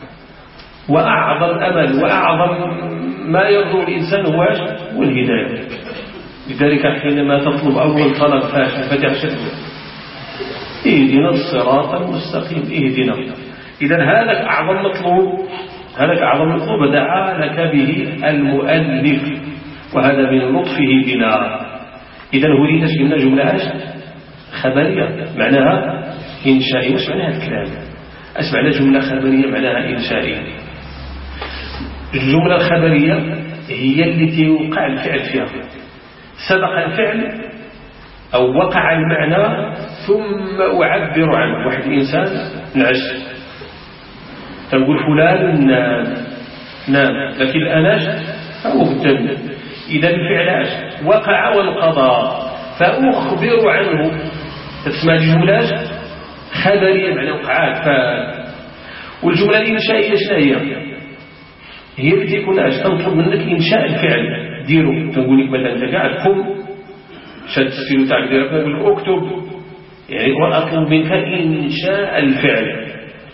وأعظم أمل وأعظم ما يرجو الإنسان هو والهداية. لذلك حينما تطلب أول طلب فاشل فتحشد اهدنا الصراط المستقيم، اهدنا. إذا هذا أعظم مطلوب، هذا أعظم مطلوب دعا لك به المؤلف، وهذا من لطفه بنا. إذا هريد قلنا جملة خبرية معناها إنشائي. وش معناها الكلام؟ أسمعنا جملة خبرية معناها إنشائي. الجملة الخبرية هي التي يوقع الفعل فيها، سبق الفعل أو وقع المعنى ثم أعبر عنه. واحد الإنسان نعش تقول فلان نام نام، لكن الأناش هو قدامنا. إذا الفعل أش وقع وانقضى فأخبر عنه، تسمى الجملة خبرية معنى وقعات. ف... والجملة الإنشائية شنو هي التي يكون أش تطلب منك إنشاء الفعل ديرو. تقول لك مثلا أنت قاعد قم شد السيلو تاعك ديرك نقول لك اكتب، يعني وأطلب منك إنشاء الفعل.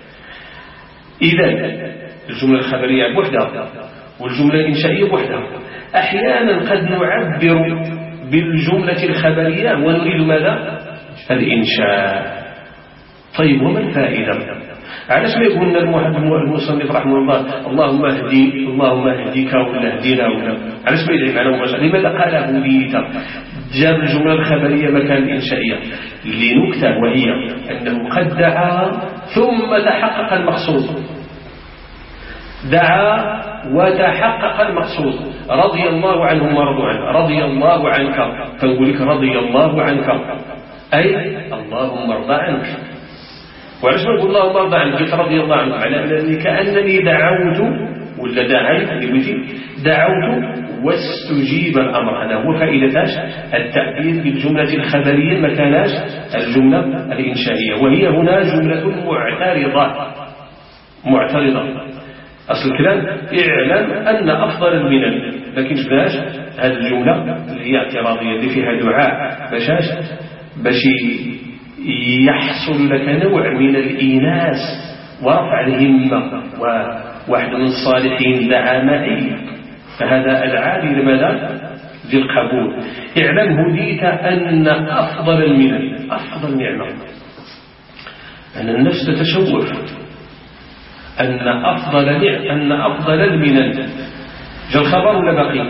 إذا الجملة الخبرية بوحدها والجملة الإنشائية بوحدها. أحيانا قد نعبر بالجملة الخبرية ونريد ماذا؟ الإنشاء. طيب وما الفائدة؟ علاش ما يقول لنا المصنف رحمه الله اللهم اهدي اللهم اهديك ولا اهدينا ولا علاش ما يدعي معنا مباشرة؟ لماذا قال هديت؟ جاب الجملة الخبرية مكان الإنشائية لنكتة، وهي أنه قد دعا ثم تحقق المقصود، دعا وتحقق المقصود. رضي الله عنهم ورضوا عنه، رضي الله عنك، فنقول لك رضي الله عنك أي اللهم ارضى عنك. وعلاش ما نقول اللهم ارضى عنك قلت رضي الله عنك؟ على أنني كأنني دعوت ولا دعيت دعوت واستجيب الأمر. هذا هو فائدتاش التعبير بالجملة الخبرية مكاناش الجملة الإنشائية، وهي هنا جملة معترضة معترضة. أصل الكلام اعلم أن أفضل المنن، لكن شباش هذه الجملة اللي هي اعتراضية اللي فيها دعاء بشاش باش يحصل لك نوع من الإيناس ورفع الهمة. وواحد من الصالحين دعا معي، فهذا العالي لماذا؟ للقبول. اعلم هديت أن أفضل المنن، أفضل نعمة أن النفس تتشوف أن أفضل نعم أن أفضل المنن. جاء الخبر ولا باقي؟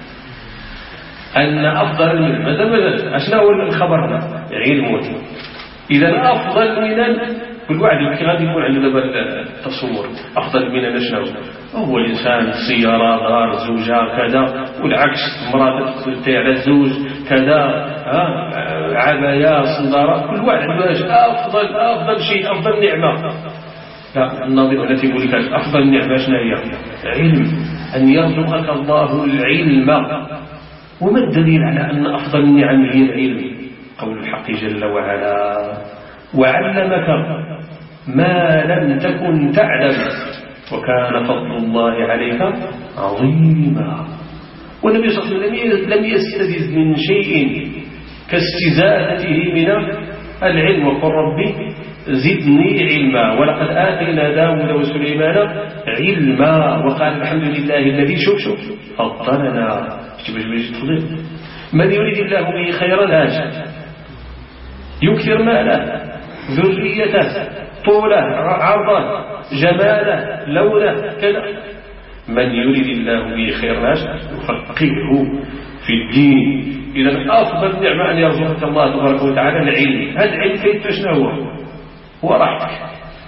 أن أفضل المنن ماذا ماذا أشنا هو الخبر هذا؟ علم. إذا أفضل المنن كل واحد يمكن غادي يكون عنده دابا التصور أفضل المنن شنو هو؟ الإنسان سيارة دار زوجة كذا، والعكس امرأة تدخل على الزوج كذا، ها عباية صندارة، كل واحد عنده أفضل أفضل شيء أفضل نعمة. لا، الناظم التي يقول لك أفضل نعمة شنو هي؟ علم، أن يرزقك الله العلم. وما الدليل على أن أفضل النعم هي العلم؟ قول الحق جل وعلا: وعلمك ما لم تكن تعلم وكان فضل الله عليك عظيما. والنبي صلى الله عليه وسلم لم يستزد من شيء كاستزادته من العلم، وقل ربي زدني علما، ولقد آتينا داود وسليمان علما، وقال الحمد لله الذي شوف شوف فضلنا. من يريد الله به خيرا هاج يكثر ماله، ذريته، طوله، عرضه، جماله، لونه، كذا. من يريد الله به خيرا هاج يفقهه في الدين. إذا أفضل نعمة أن يرزقك الله تبارك وتعالى العلم. هذا العلم كيف شنو هو؟ هو راحتك،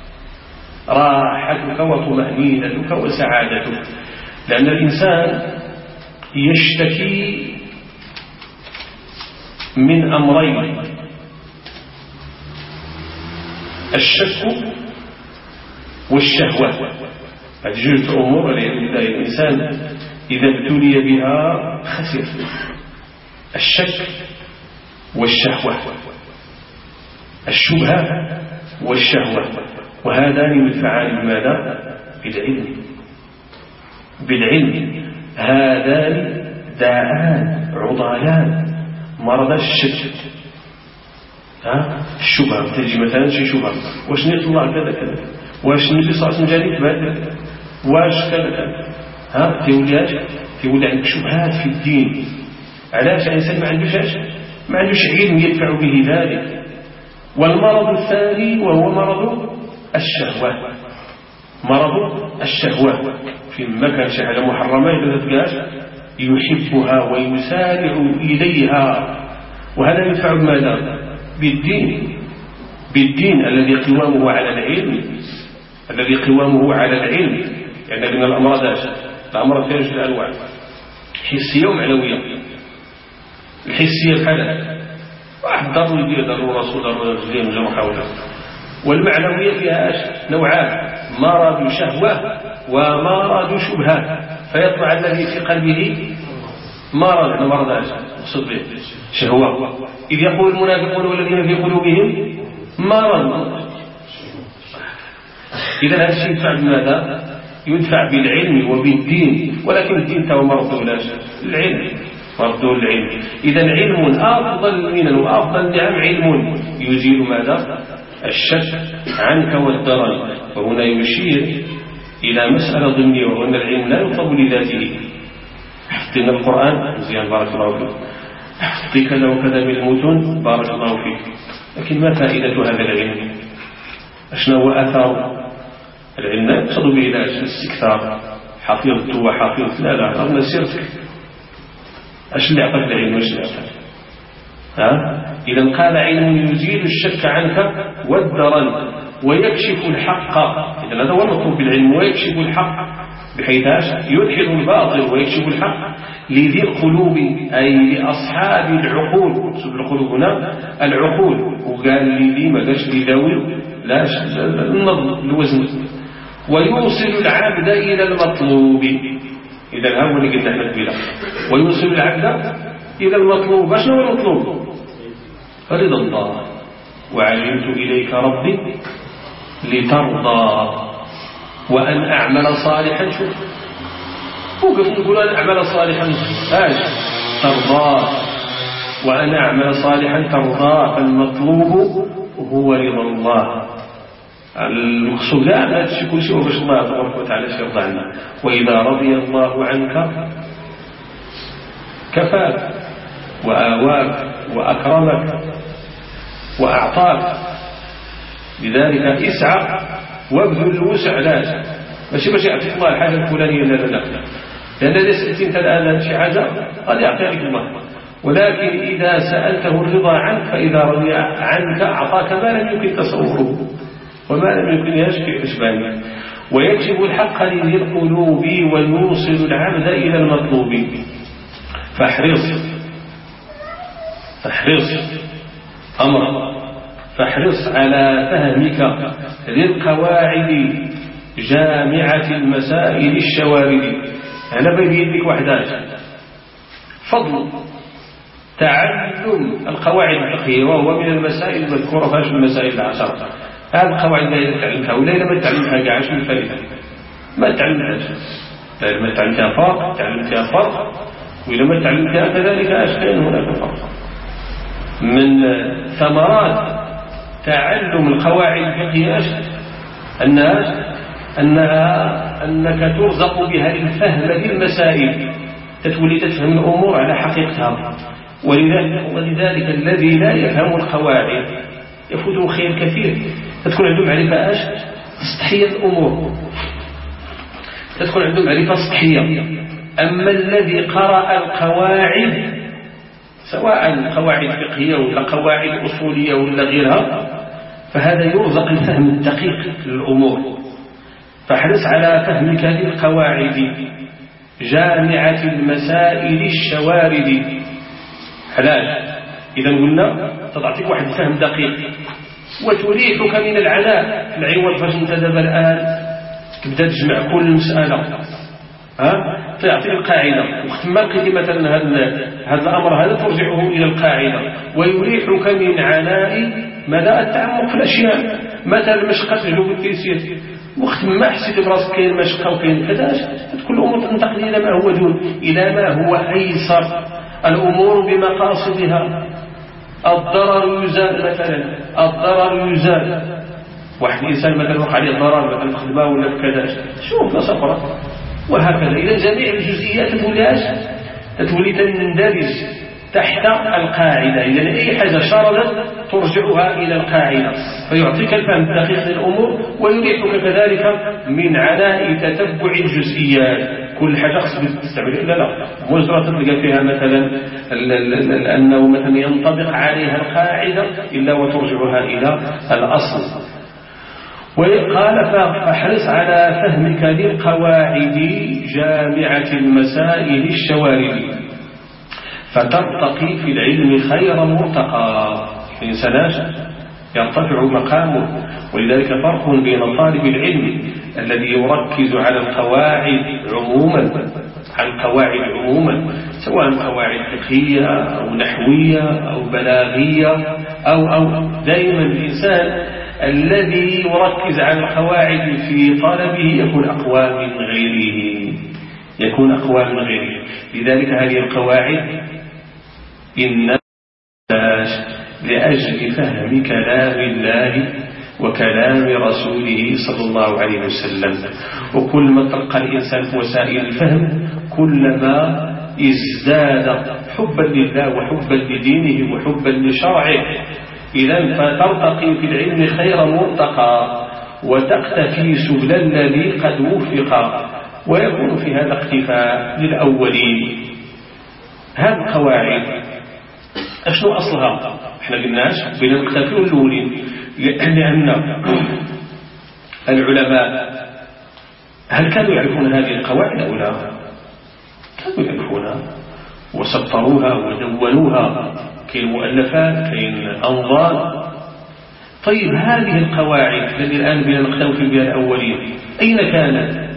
راحتك وطمأنينتك وسعادتك. لأن الإنسان يشتكي من أمرين: الشك والشهوة. هذه جوج أمور الإنسان إذا ابتلي بها خسر: الشك والشهوة، الشبهة والشهوة. وهذان يدفعان بماذا؟ بالعلم. بالعلم. هذان داءان عضالان مرض الشك. ها؟ الشبهة تجي مثلا شي شبهة: واش نيت الله كذا كذا، واش النبي صلى الله عليه وسلم جالك بهذا، واش كذا كذا. ها تولي تولي عندك شبهات في الدين. علاش؟ الإنسان ما عندوش ما عندوش علم يدفع به ذلك. والمرض الثاني وهو مرض الشهوة. مرض الشهوة في مكان شيء على محرمة إذا تلقاش يحبها ويسارع إليها. وهذا يدفع بماذا؟ بالدين. بالدين الذي قوامه على العلم، الذي قوامه على العلم. يعني قلنا الأمراض الأمراض فيها جزء أنواع: حسية ومعنوية. الحسية الحدث واحد ضروري يدير ضرورة صدر رجلين مجروحة ولا. والمعنوية فيها ايش؟ نوعان: مرض شهوة ومرض شبهة. فيطلع الذي في قلبه مرض، مرض ايش؟ مقصود به شهوة. إذ يقول المنافقون والذين في قلوبهم مرض. إذا هذا الشيء يدفع بماذا؟ يدفع بالعلم وبالدين. ولكن الدين تو مرضه لا العلم، مرضه العلم. إذا علم أفضل من وأفضل نعم علم يزيل ماذا؟ الشك عنك والضرر. وهنا يشير إلى مسألة ضمنية، وأن العلم لا يطلب لذاته. حفظنا القرآن مزيان بارك الله فيك، حفظت كذا وكذا من المتون بارك الله فيك، لكن ما فائدة هذا العلم؟ أشنا هو أثر العلم؟ لا يقصد به لا الاستكثار، حفظت وحفظت، لا لا أنا سيرتك. أش اللي أعطاك العلم؟ وش اللي أعطاك؟ ها؟ إذا قال علم يزيل الشك عنك والدرن ويكشف الحق. إذا هذا هو المطلوب بالعلم، ويكشف الحق بحيث يدحض الباطل ويكشف الحق لذي القلوب، أي لأصحاب العقول. مقصود القلوب هنا العقول، وقال لي لي ما قالش لي ذوي، لا النظر الوزن. ويوصل العبد إلى المطلوب. إذا هذا هو اللي قلنا احنا قبيله، ويوصل العبد إلى المطلوب. ايش هو المطلوب؟ رضا الله. وعلمت إليك ربي لترضى وأن أعمل صالحا. شوف وقف نقول أن أعمل صالحا ايش؟ ترضى. وأن أعمل صالحا ترضى. فالمطلوب هو رضا الله. المقصود لا لا تشي كل شيء وباش الله تبارك وتعالى يرضى عنا. وإذا رضي الله عنك كفاك وآواك وأكرمك وأعطاك. لذلك اسعى وابذل الوسع. لا ماشي باش يعطيك الله الحاجة الفلانية، لا لا لا، لأن إذا سألت أنت الآن شي حاجة قد يعطيك الله. ولكن إذا سألته الرضا عنك فإذا رضي عنك أعطاك ما لم يمكن تصوره وما لم يمكن يشفي حسبانه. ويجب الحق لذي القلوب ويوصل العبد إلى المطلوب. فاحرص فاحرص أمر فاحرص على فهمك للقواعد جامعة المسائل الشوارد. أنا بيدي لك وحدات: فضل تعلم القواعد الفقهية، وهو من المسائل المذكورة في المسائل العشرة. هذه القواعد لا تعلمتها ولا ما تعلمتها كاع شنو الفائدة؟ ما تعلمتهاش. لا ما تعلمتها فرق، تعلمتها فرق، وإذا ما تعلمتها كذلك أشكال هناك فرق. من ثمرات تعلم القواعد الفقهية أنها أنها أنك ترزق بها الفهم للمسائل، تتولي تفهم الأمور على حقيقتها. ولذلك, ولذلك الذي لا يفهم القواعد يفوته خير كثير، تكون عنده معرفة اش سطحية الأمور، تكون عنده معرفة سطحية. أما الذي قرأ القواعد سواء قواعد فقهية ولا قواعد أصولية ولا غيرها، فهذا يرزق الفهم الدقيق للأمور. فاحرص على فهمك للقواعد جامعة المسائل الشوارد. حلال إذا قلنا تعطيك واحد فهم دقيق وتريحك من العناء العوض. فاش انت دابا الآن تبدا تجمع كل مسألة، ها تعطي القاعدة، وقت ما لقيتي مثلا هذا الأمر هذا ترجعه إلى القاعدة، ويريحك من عناء مدى التعمق في الأشياء. مثلا مشقة تجلب التيسير، وقت ما حسيت براسك كاين مشقة وكاين كذا، تكون الأمور تنتقل إلى ما هو دون، إلى ما هو أيسر. الأمور بمقاصدها، الضرر يزال مثلا، الضرر يزال. واحد الإنسان مثلا وقع عليه ضرر مثلا في الخدمة ولا في كذا، شوف لا صبر، وهكذا. إذا جميع الجزئيات تولي تتولي تندرج تحت القاعدة. إذا أي حاجة شردت ترجعها إلى القاعدة، فيعطيك الفهم الدقيق للأمور ويريحك كذلك من عناء تتبع الجزئيات. كل حاجة خصك تستعمل، لا لا مجرد تلقى فيها مثلا أنه مثلا ينطبق عليها القاعدة إلا وترجعها إلى الأصل. وقال فاحرص على فهمك للقواعد جامعة المسائل الشوارد فترتقي في العلم خير مرتقى. الإنسان يرتفع مقامه. ولذلك فرق بين طالب العلم الذي يركز على القواعد عموما، على القواعد عموما سواء قواعد فقهية أو نحوية أو بلاغية أو أو دائما الإنسان الذي يركز على القواعد في طلبه يكون أقوى من غيره، يكون أقوى من غيره. لذلك هذه القواعد إن لأجل فهم كلام الله وكلام رسوله صلى الله عليه وسلم. وكل ما تلقى الإنسان وسائل الفهم كلما ازداد حبا لله وحبا لدينه وحبا لشرعه. إذن فترتقي في العلم خير مرتقى وتقتفي سبل الذي قد وفق، ويكون في هذا اقتفاء للأولين. هذه القواعد أشنو أصلها؟ احنا قلناش بين المقتفين والأولين، لأن العلماء هل كانوا يعرفون هذه القواعد أو لا؟ كانوا يعرفونها وسطروها ودونوها، كاين مؤلفات كاين أنظار. طيب هذه القواعد التي الآن بنا نقتفي بها الأولين أين كانت؟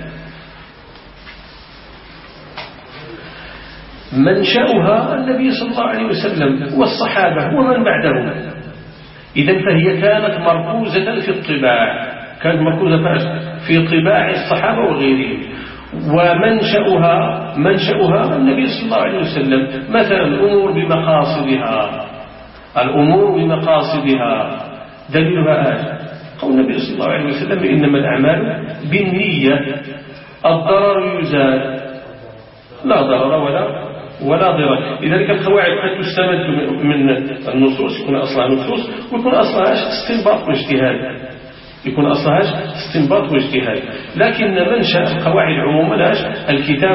منشأها النبي صلى الله عليه وسلم والصحابة ومن بعدهم. إذن فهي كانت مركوزة في الطباع، كانت مركوزة في طباع الصحابة وغيرهم. ومنشأها منشأها النبي صلى الله عليه وسلم. مثلا الأمور بمقاصدها، الأمور بمقاصدها دليلها آية قول النبي صلى الله عليه وسلم إنما الأعمال بالنية. الضرر يزال، لا ضرر ولا ولا ضرر. لذلك القواعد قد تستمد من النصوص، يكون أصلها نصوص ويكون أصلها استنباط واجتهاد، يكون أصلها استنباط واجتهاد. لكن منشأ القواعد عموما الكتاب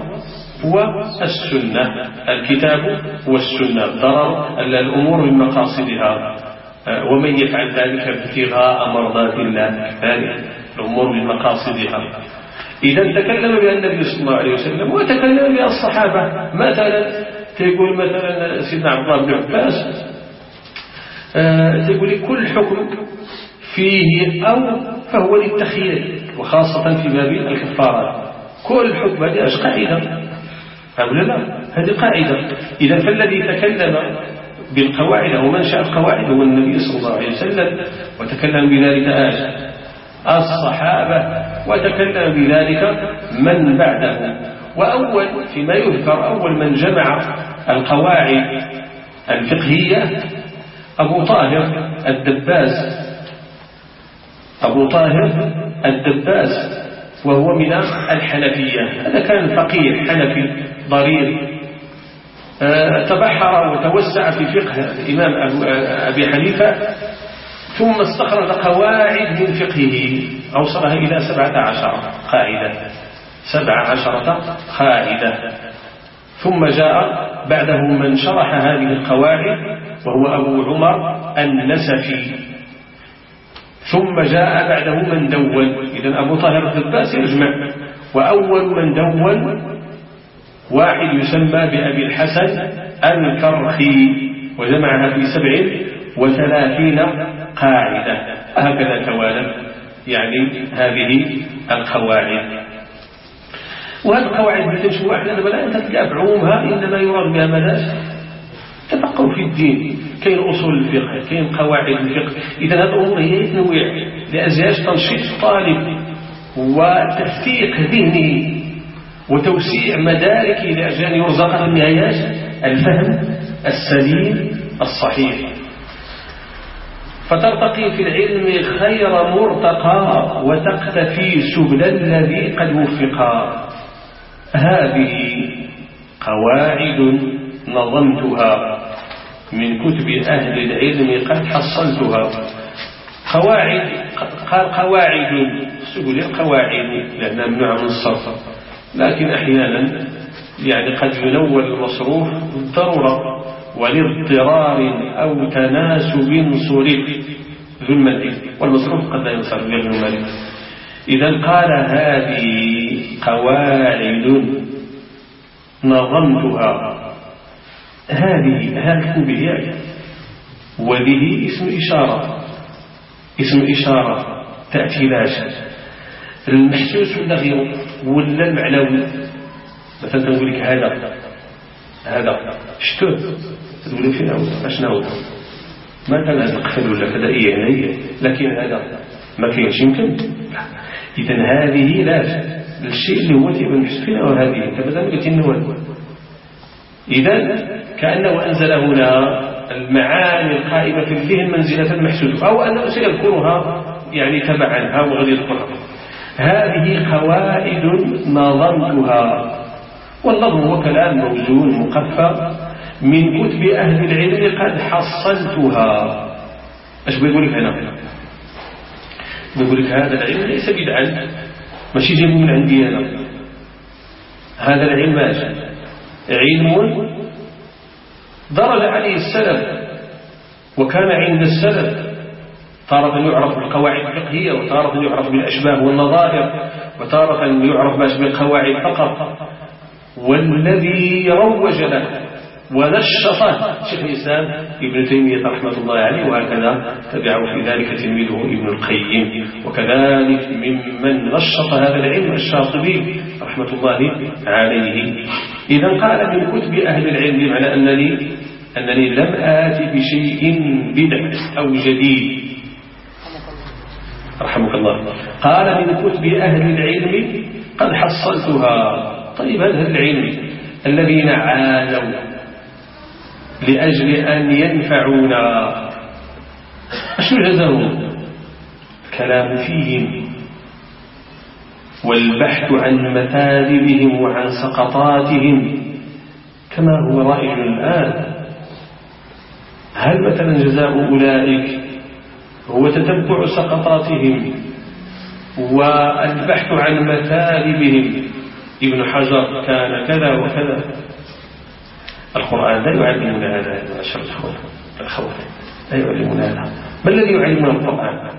والسنة، الكتاب والسنة. ضرر الأمور من مقاصدها، ومن يفعل ذلك ابتغاء مرضات الله ذلك الأمور من مقاصدها. إذا تكلم بها النبي صلى الله عليه وسلم وتكلم بها الصحابة. مثلا تقول مثلا سيدنا عبد الله بن عباس آه تقول كل حكم فيه أو فهو للتخيير، وخاصة في باب الكفارات. كل حكم هذه أش قاعدة أو لا؟ هذه قاعدة. إذا فالذي تكلم بالقواعد أو منشأ القواعد هو النبي صلى الله عليه وسلم، وتكلم بذلك آج الصحابة، وتكلم بذلك من بعده. وأول فيما يذكر أول من جمع القواعد الفقهية أبو طاهر الدباس أبو طاهر الدباس وهو من الحنفية. هذا كان فقيه حنفي ضرير، تبحر وتوسع في فقه الإمام أبي حنيفة، ثم استخرج قواعد من فقهه أوصلها إلى سبعة عشر قاعدة سبع عشرة قاعدة. ثم جاء بعده من شرح هذه القواعد وهو أبو عمر النسفي. ثم جاء بعده من دون. إذن أبو طاهر الدباس يجمع. وأول من دون واحد يسمى بأبي الحسن الكرخي، وجمعها في سبع وثلاثين قاعدة. هكذا توالى يعني هذه القواعد. وهذه القواعد بتنشو أحيانا بلا تتلعب عمومها، إنما يراد بها مدارس تفقه في الدين. كاين أصول الفقه، كاين قواعد الفقه. إذا هذه الأمور هي تنويع لأزياج تنشيط الطالب وتفتيق ذهنه وتوسيع مداركه لأجل أن يرزق في النهايات الفهم السليم الصحيح. فترتقي في العلم خير مرتقى وتقتفي سبل الذي قد وفقا. هذه قواعد نظمتها من كتب أهل العلم قد حصلتها. قواعد قال قواعد سبل القواعد لأنها ممنوعة من الصرف، لكن أحيانا يعني قد ينول المصروف بالضرورة ولاضطرار أو تناسب صرف ذو المد، والمصروف قد لا ينصرف غير ذو المد. إذا قال هذه قواعد نظمتها. هذه هذه به وذه اسم إشارة اسم إشارة تأتي لاش المحسوس ولا غيره ولا المعنوي. مثلا تقول لك هذا هذا شتو تقول لك فين هو اشنو ما كان هذا القفل ولا كذا إيه هي، لكن هذا ما كاينش يمكن. إذا هذه لاش الشيء اللي هو تيبان محسوس أو هذه كذا قلت إنه. إذا كأنه أنزل هنا المعاني القائمة في الذهن منزلة المحسوس، أو أنه سيذكرها يعني تبعا أو غير يذكرها. هذه قواعد نظمتها. والنظم هو كلام موزون مقفى من كتب أهل العلم قد حصلتها. ايش بيقول لك هنا؟ بيقول لك هذا العلم ليس بدعا، ماشي جاي من عندي أنا. هذا العلم ماشي علم درج عليه السلف وكان عند السلف، تارة يعرف بالقواعد الفقهية، وتارة يعرف بالأشباه والنظائر، وتارة يعرف بالقواعد فقط. والذي روج له ونشطه شيخ الإسلام ابن تيمية رحمة الله عليه، وهكذا تبعه في ذلك تلميذه ابن القيم. وكذلك ممن نشط هذا العلم الشاطبي رحمة الله عليه. إذا قال من كتب أهل العلم، معنى أنني أنني لم آتي بشيء بدع أو جديد رحمك الله. قال من كتب أهل العلم قد حصلتها. طيب هذا العلم الذين عانوا لأجل أن ينفعونا أشو جزاهم؟ الكلام فيهم والبحث عن مثالبهم وعن سقطاتهم كما هو رائج الآن. هل مثلا جزاء أولئك هو تتبع سقطاتهم والبحث عن مثالبهم؟ ابن حجر كان كذا وكذا. القرآن لا يعلمنا هذا يا معشر الأخوات، لا يعلمنا هذا. ما الذي يعلمنا القرآن؟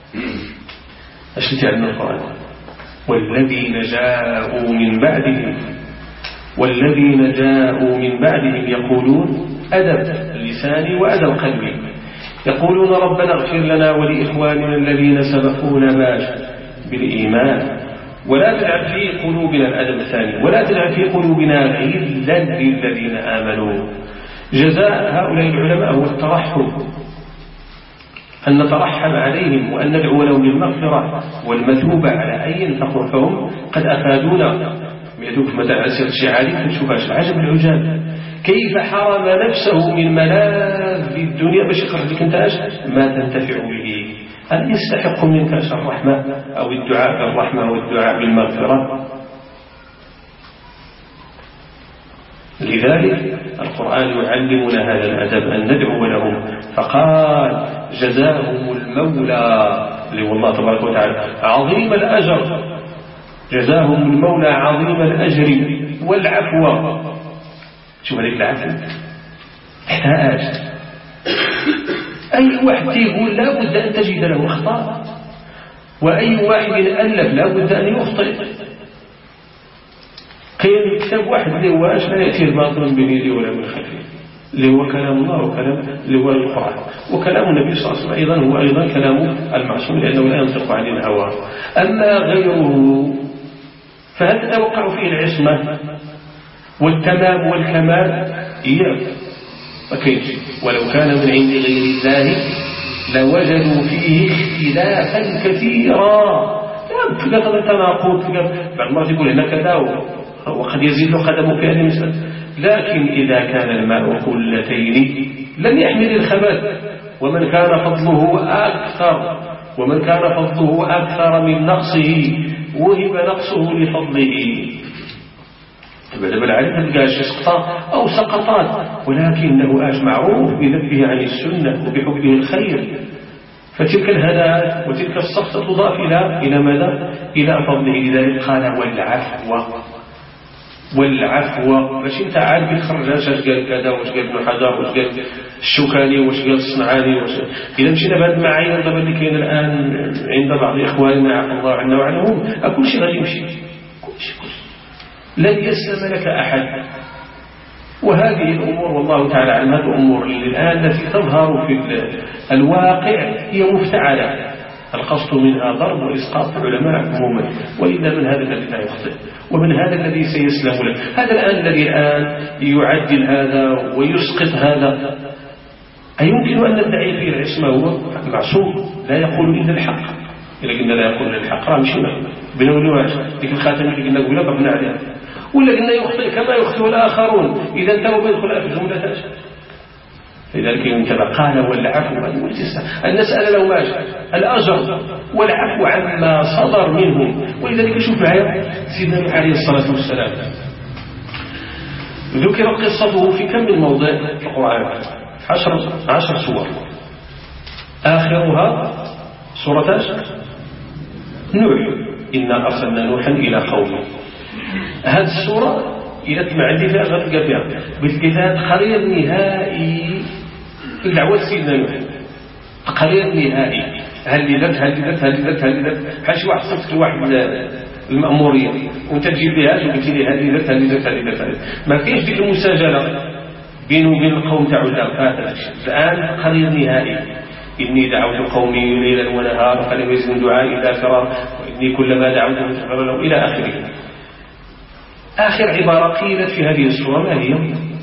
ايش تعلمنا القرآن؟ والذين جاءوا من بعدهم والذين جاءوا من بعدهم يقولون أدب اللسان وأدب قلبي، يقولون ربنا اغفر لنا ولإخواننا الذين سبقونا بالإيمان ولا تجعل في قلوبنا الأدب الثاني ولا تجعل في قلوبنا غلا للذين آمنوا. جزاء هؤلاء العلماء هو الترحم، أن نترحم عليهم وأن ندعو لهم بالمغفرة والمثوبة على أي ينفقون، فهم قد أفادونا. يدوك مثلا أسير الشعاري تشوفها عجب العجاب كيف حرم نفسه من ملاذ الدنيا باش يخرج لك انت ما تنتفع به. هل يستحق منك الرحمة أو الدعاء بالرحمة والدعاء بالمغفرة؟ لذلك القرآن يعلمنا هذا الأدب أن ندعو لهم، فقال جزاهم المولى والله تبارك وتعالى عظيم الأجر، جزاهم المولى عظيم الأجر والعفو. شوف هذيك العفو احتاج أي واحد يقول لا بد أن تجد له أخطاء، وأي واحد ألف لا بد أن يخطئ. كاين كتاب واحد اللي هو اش لا يأتي الباطل من بين يديه ولا من خلفه، اللي هو كلام الله وكلام اللي هو القرآن، وكلام النبي صلى الله عليه وسلم أيضا هو أيضا كلام المعصوم لأنه لا ينطق عن الهوى. أما غيره فهل تتوقع فيه العصمة والتمام والكمال؟ إياه أكيد، ولو كان من عند غير الله لوجدوا فيه اختلافا كثيرا. لا تلقى التناقض، بعض المرات يقول هنا كذا وقد يزيد قدمه في هذه المسألة، لكن إذا كان الماء قلتين لم يحمل الخبث، ومن كان فضله أكثر ومن كان فضله أكثر من نقصه وهب نقصه لفضله. تبدأ بالعلم تلقى سقطات أو سقطات، ولكنه آج معروف بذبه عن السنة وبحبه الخير، فتلك الهدايا وتلك السقطة تضاف إلى إلى ماذا؟ إلى فضله. لذلك قال والعفو والعفو، باش انت عاد بتخرج اش قال كذا واش قال ابن حجر واش قال الشوكاني واش قال الصنعاني واش. اذا مشينا بهذا المعايير دابا اللي كاين الان عند بعض اخواننا عفى الله عنا وعنهم، كل شيء غادي يمشي، كل شيء كل شيء لن يسلم لك احد. وهذه الامور والله تعالى اعلم، هذه الامور الان التي تظهر في الواقع هي مفتعله، القصد منها ضرب وإسقاط العلماء عموما، وإلا من هذا الذي لا يخطئ ومن هذا الذي سيسلم له. هذا الآن الذي الآن يعدل هذا ويسقط هذا، أيمكن أن ندعي فيه العصمة؟ هو معصوم لا يقول إلا الحق، إذا قلنا لا يقول إلا الحق راه مشينا بنا ونواش ديك الخاتم اللي قلنا قلنا بقنا عليها، ولا قلنا يخطئ كما يخطئ الآخرون، إذا انتهوا بيدخل في الجملة. لذلك ينتبه قال والعفو أن نسأل لو ماشي الأجر والعفو عما صدر منهم. ولذلك شوف معايا سيدنا عليه الصلاة والسلام ذكر قصته في كم من موضع في القرآن، عشر, عشر سور، آخرها سورة نوح، إنا أرسلنا نوحا إلى قومه. هذه السورة إذا تسمع عندي فيها غتلقى فيها بالكتاب قرير نهائي الدعوة سيدنا نوح، قرير نهائي هللت هللت هللت هللت بحال شي واحد صفت واحد المأمورية وانت تجيب ليها وقلت لي هللت هللت هللت، ما كاينش ديك المساجلة بينه وبين القوم تاعو. الآن قرير نهائي، إني دعوت قومي ليلا ونهارا فلم يزدهم دعائي إلا فرارا وإني كلما دعوتهم استجابوا لهم إلى آخره. آخر عبارة قيلت في هذه السورة ما هي؟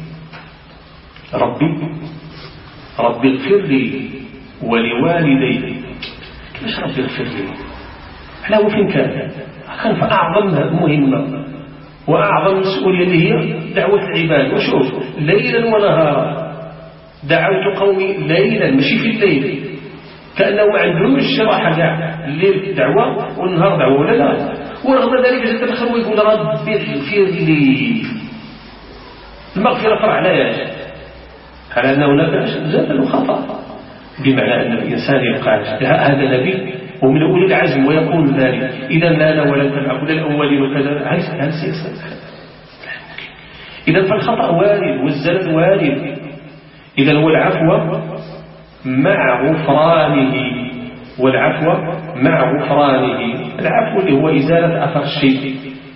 ربي ربي اغفر لي ولوالدي. كيفاش ربي اغفر لي؟ على وفين كان؟ كان في أعظم مهمة وأعظم مسؤولية اللي هي دعوة العباد. وشوف ليلا ونهارا دعوت قومي ليلا، ماشي في الليل، كأنه ما عندهمش راحة كاع، الليل دعوة والنهار دعوة، ولا لا؟ ورغم ذلك جد الخير ويقول ربي اغفر لي. المغفرة فرع لا يجب على أنه هناك زاد خطأ، بمعنى أن الإنسان يبقى هذا نبي ومن أولي العزم ويقول ذلك، إذا لا لا ولا تبع كل الأولين وكذا، هل سيصل؟ إذا فالخطأ وارد والزلل وارد. إذا هو العفو مع غفرانه، والعفو مع غفرانه. العفو اللي هو إزالة أثر الشيء،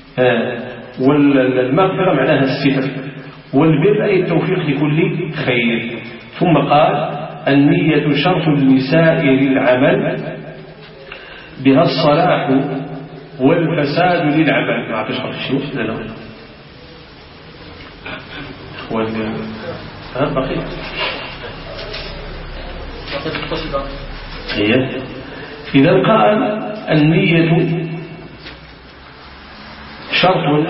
والمغفرة معناها الستر، والبر أي التوفيق لكل خير. ثم قال النية شرط لسائر العمل بها الصلاح والفساد للعمل. ما عرفتش عرفت الشيوخ لا لا اخوان ها بقي هي إذا قال النية شرط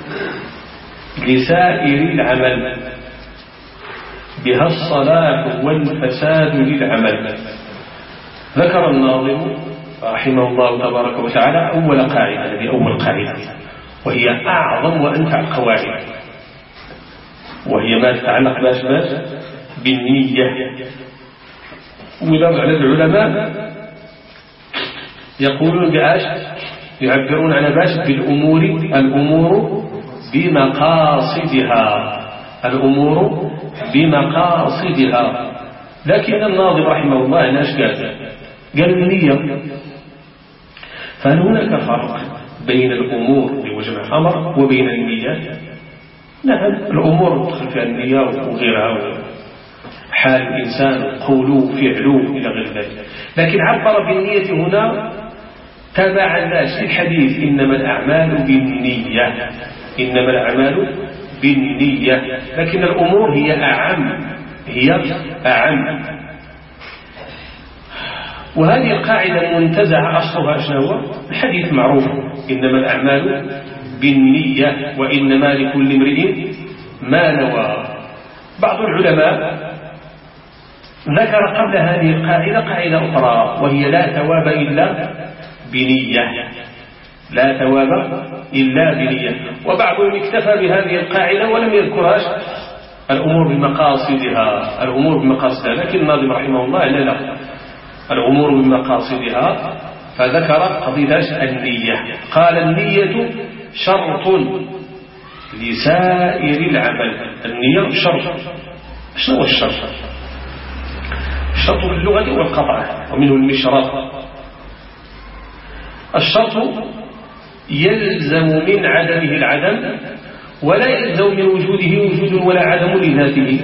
لسائر العمل بها الصلاح والفساد للعمل. ذكر الناظم رحمه الله تبارك وتعالى أول قاعدة، هذه أول قاعدة وهي أعظم وأنفع القواعد، وهي ما تتعلق باش باش بالنية. ولو على العلماء يقولون بأش يعبرون عن باش بالأمور الأمور بمقاصدها الأمور بمقاصدها. لكن الناظم رحمه الله أنا ايش قال؟ قال النية. فهل هناك فرق بين الأمور بوجه أمر وبين النيات؟ نعم، الأمور تدخل فيها النية وغيرها، حال الإنسان قوله فعله إلى غير ذلك. لكن عبر بالنية هنا تبع الناس في الحديث إنما الأعمال بالنية إنما الأعمال بالنية. لكن الأمور هي أعم هي أعم وهذه القاعدة المنتزعة أصلها شنو؟ الحديث معروف إنما الأعمال بالنية وإنما لكل امرئ ما نوى. بعض العلماء ذكر قبل هذه القاعدة قاعدة أخرى وهي لا ثواب إلا بنية لا ثواب إلا بنية. وبعضهم اكتفى بهذه القاعدة ولم يذكرهاش الأمور بمقاصدها الأمور بمقاصدها لكن الناظم رحمه الله لا لا الأمور بمقاصدها، فذكر قضية النية. قال النية شرط لسائر العمل. النية شرط. شنو هو الشرط؟ الشرط باللغة هو القطع ومنه المشرط. الشرط يلزم من عدمه العدم ولا يلزم من وجوده وجود ولا عدم لذاته.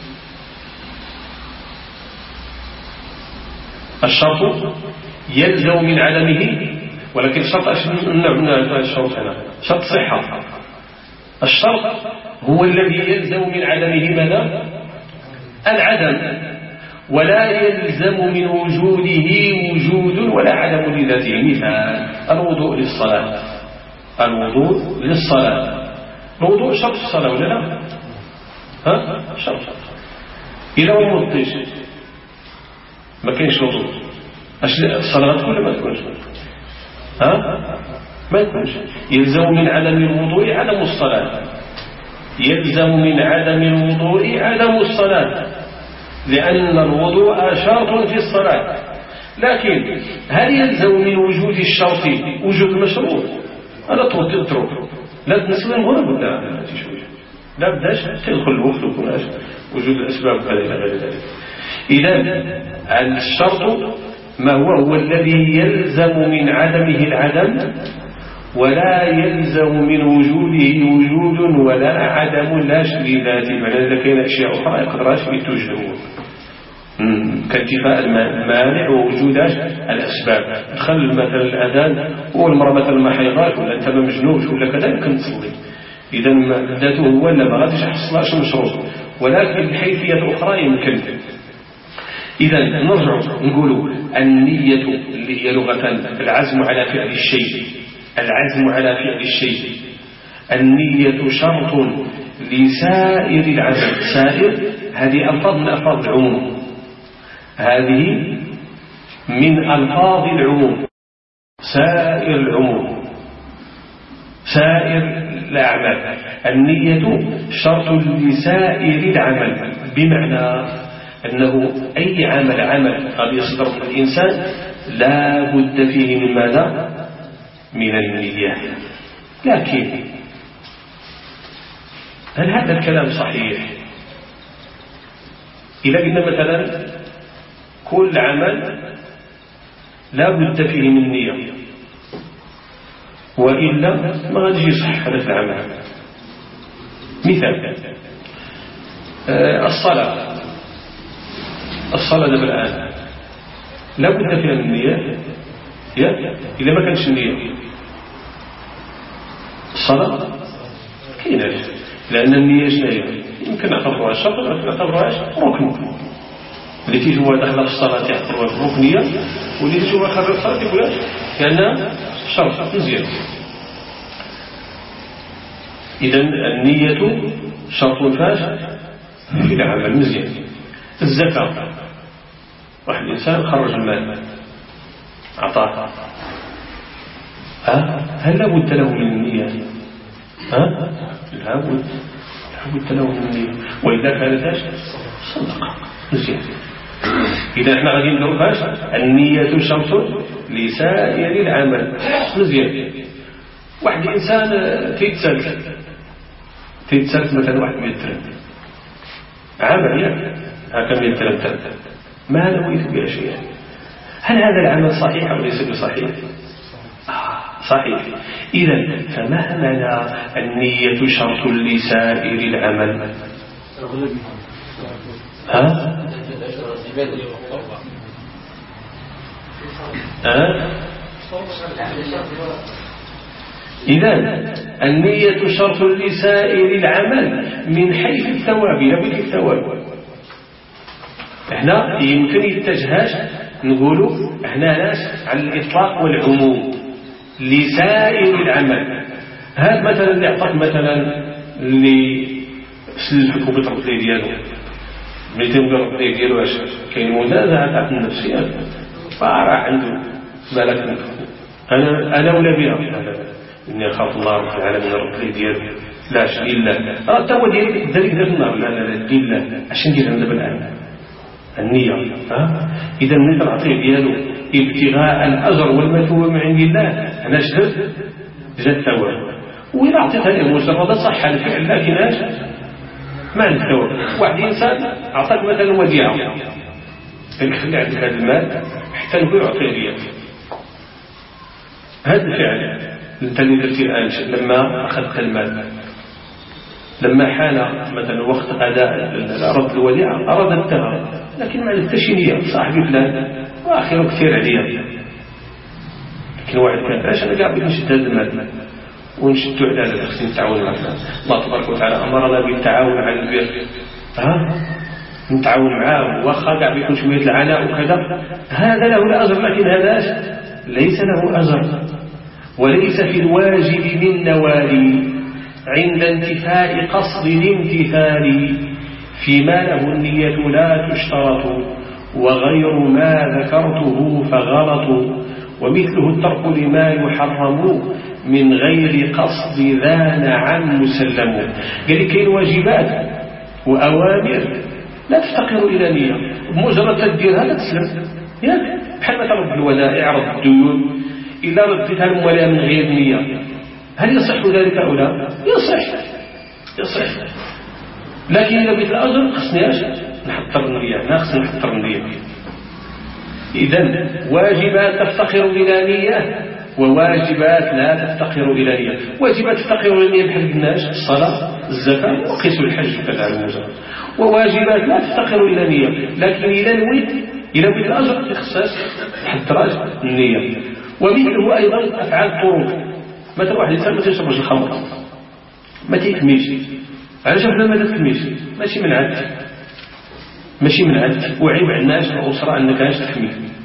الشرط يلزم من عدمه ولكن الشرط نمنع من الشرط هنا شرط صحة. الشرط هو الذي يلزم من عدمه ماذا؟ العدم ولا يلزم من وجوده وجود ولا عدم لذاته. مثال الوضوء للصلاة الوضوء للصلاة الوضوء شرط الصلاة ولا لا؟ ها؟ شرط. إذا ما وضيش ما كاينش وضوء الصلاة تكون ما تكونش ها؟ ما تكونش. يلزم من عدم الوضوء عدم الصلاة يلزم من عدم الوضوء عدم الصلاة لأن الوضوء شرط في الصلاة. لكن هل يلزم من وجود الشرط وجود المشروط؟ هذا تترك لا تنسوا الغرب ولا لا بداش تدخل الوقت ويكون وجود الأسباب وكذا إلى غير ذلك. إذن الشرط ما هو هو الذي يلزم من عدمه العدم ولا يلزم من وجوده وجود ولا عدم لا لذاته. معنى إذا كاين أشياء أخرى يقدرش توجد كانتفاء المانع ووجود الأسباب. دخل مثلا الأذان والمرأة مثلا ما حيضاش ولا أنت ما مجنوش ولا كذا يمكن تصلي. إذا ذاته هو اللي ما غاديش يحصلش مشروط ولكن بحيثية أخرى يمكن. إذا نرجع نقول النية اللي هي لغة العزم على فعل الشيء العزم على فعل الشيء. النية شرط لسائر العمل. سائر هذه ألفاظ من ألفاظ العموم هذه من ألفاظ العموم سائر العموم سائر الأعمال. النية شرط لسائر العمل بمعنى أنه أي عمل عمل قد يصدر من الإنسان لا بد فيه من ماذا؟ من النية. لكن هل هذا الكلام صحيح؟ إذا قلنا مثلا كل عمل لا بد فيه من نية وإلا ما غاديش يصح هذا العمل. مثال آه الصلاة الصلاة دابا الآن لا بد فيها من النية. إذا ما كانش النية الصلاة كايناش، لأن النية شنو يمكن نعتبروها شرط ولكن نعتبروهاش ركن. اللي تيجي هو داخل في الصلاة يعتبروها ركنية، واللي تيجي هو خارج الصلاة يقولها كأنها شرط. مزيان. إذا النية شرط فاش في العمل. مزيان. الزكاة، واحد الإنسان خرج المال أعطاه، ها هل لابد له من النية؟ ها لابد لابد له من النية، وإذا كانت ايش صدقة. مزيان. إذا احنا غادي نديرو فاش النية شرط لسائر العمل. مزيان. واحد الإنسان تيتسلك تيتسلك مثلا واحد مية درهم عمل ياك هكا مية درهم ما نويت بها شيئا، هل هذا العمل صحيح أو ليس بصحيح؟ آه صحيح. إذا فما معنى النية شرط لسائر العمل؟ ها؟ ها؟ إذا النية شرط لسائر العمل من حيث الثواب. لابد الثواب. احنا يمكن يتجهاش نقولوا احنا ناس على الإطلاق والعموم لسائر العمل. هذا مثلا اللي أعطاك مثلا اللي سلفك وبيطرق لي ديالو ملي تنقرب لي ديالو واش كاين منازعة تاع النفسيات فراح عنده بالك أنا أنا ولا بها إني أخاف الله رب العالمين رب لي ديالو لاش لله راه تا هو ديالك دارك دار النار لا لا لا لله اش ندير عند بالعلم النية. ها إذا من تعطيه ديالو ابتغاء الأجر والمثوبة من عند الله أنا شدت جد ثواب، وإذا أعطيتها له مجرد صح الفعل لكن ايش ما عندك ثواب. واحد إنسان أعطاك مثلا وديعة قال لك خلي عندك هذا المال حتى نقول أعطيه لي هذا الفعل أنت اللي درتي الآن لما أخذت المال لما حان مثلا وقت أداء رد الوديعة أردتها لكن ما عندك شي نية صاحبي فلان وآخره كثير عليا لكن واحد كان علاش أنا قاعد نشد هذا المال ونشدو على هذا خصني نتعاون مع فلان. الله تبارك وتعالى أمرنا بالتعاون على البر ها نتعاون معاه واخا قاعد يكون شوية العناء وكذا هذا له الأجر لكن هذا ليس له أجر وليس في الواجب من نوالي عند انتفاء قصد الامتثال فيما له النية لا تشترط وغير ما ذكرته فغلط ومثله الترك لما يحرم من غير قصد ذا نعم مسلم. قال لي كاين واجبات وأوامر لا تفتقر إلى نية بمجرد تديرها لا تسلم ياك بحال مثلا رد الودائع رد الديون إلا ردتها الموالاه من غير نية هل يصح ذلك أو لا؟ يصح يصح لكن إذا بيت الأجر خصني ايش نحضر النية ناقص نحضر النية. إذن واجبات تفتقر إلى نية وواجبات لا تفتقر إلى نية. واجبات تفتقر إلى نية بحال الناس الصلاة الزكاة وقيس الحج كذا المجرد وواجبات لا تفتقر إلى نية لكن إذا نويت إذا بيت الأجر خصاش تحضر النية. ومثله أيضا أفعال الطرق مثلا واحد الإنسان ما تشربش الخمر ما تيكميش علاش حنا ما تكميش ماشي من عادك ماشي من عادك وعيب على الناس الأسرة أنك علاش تكمي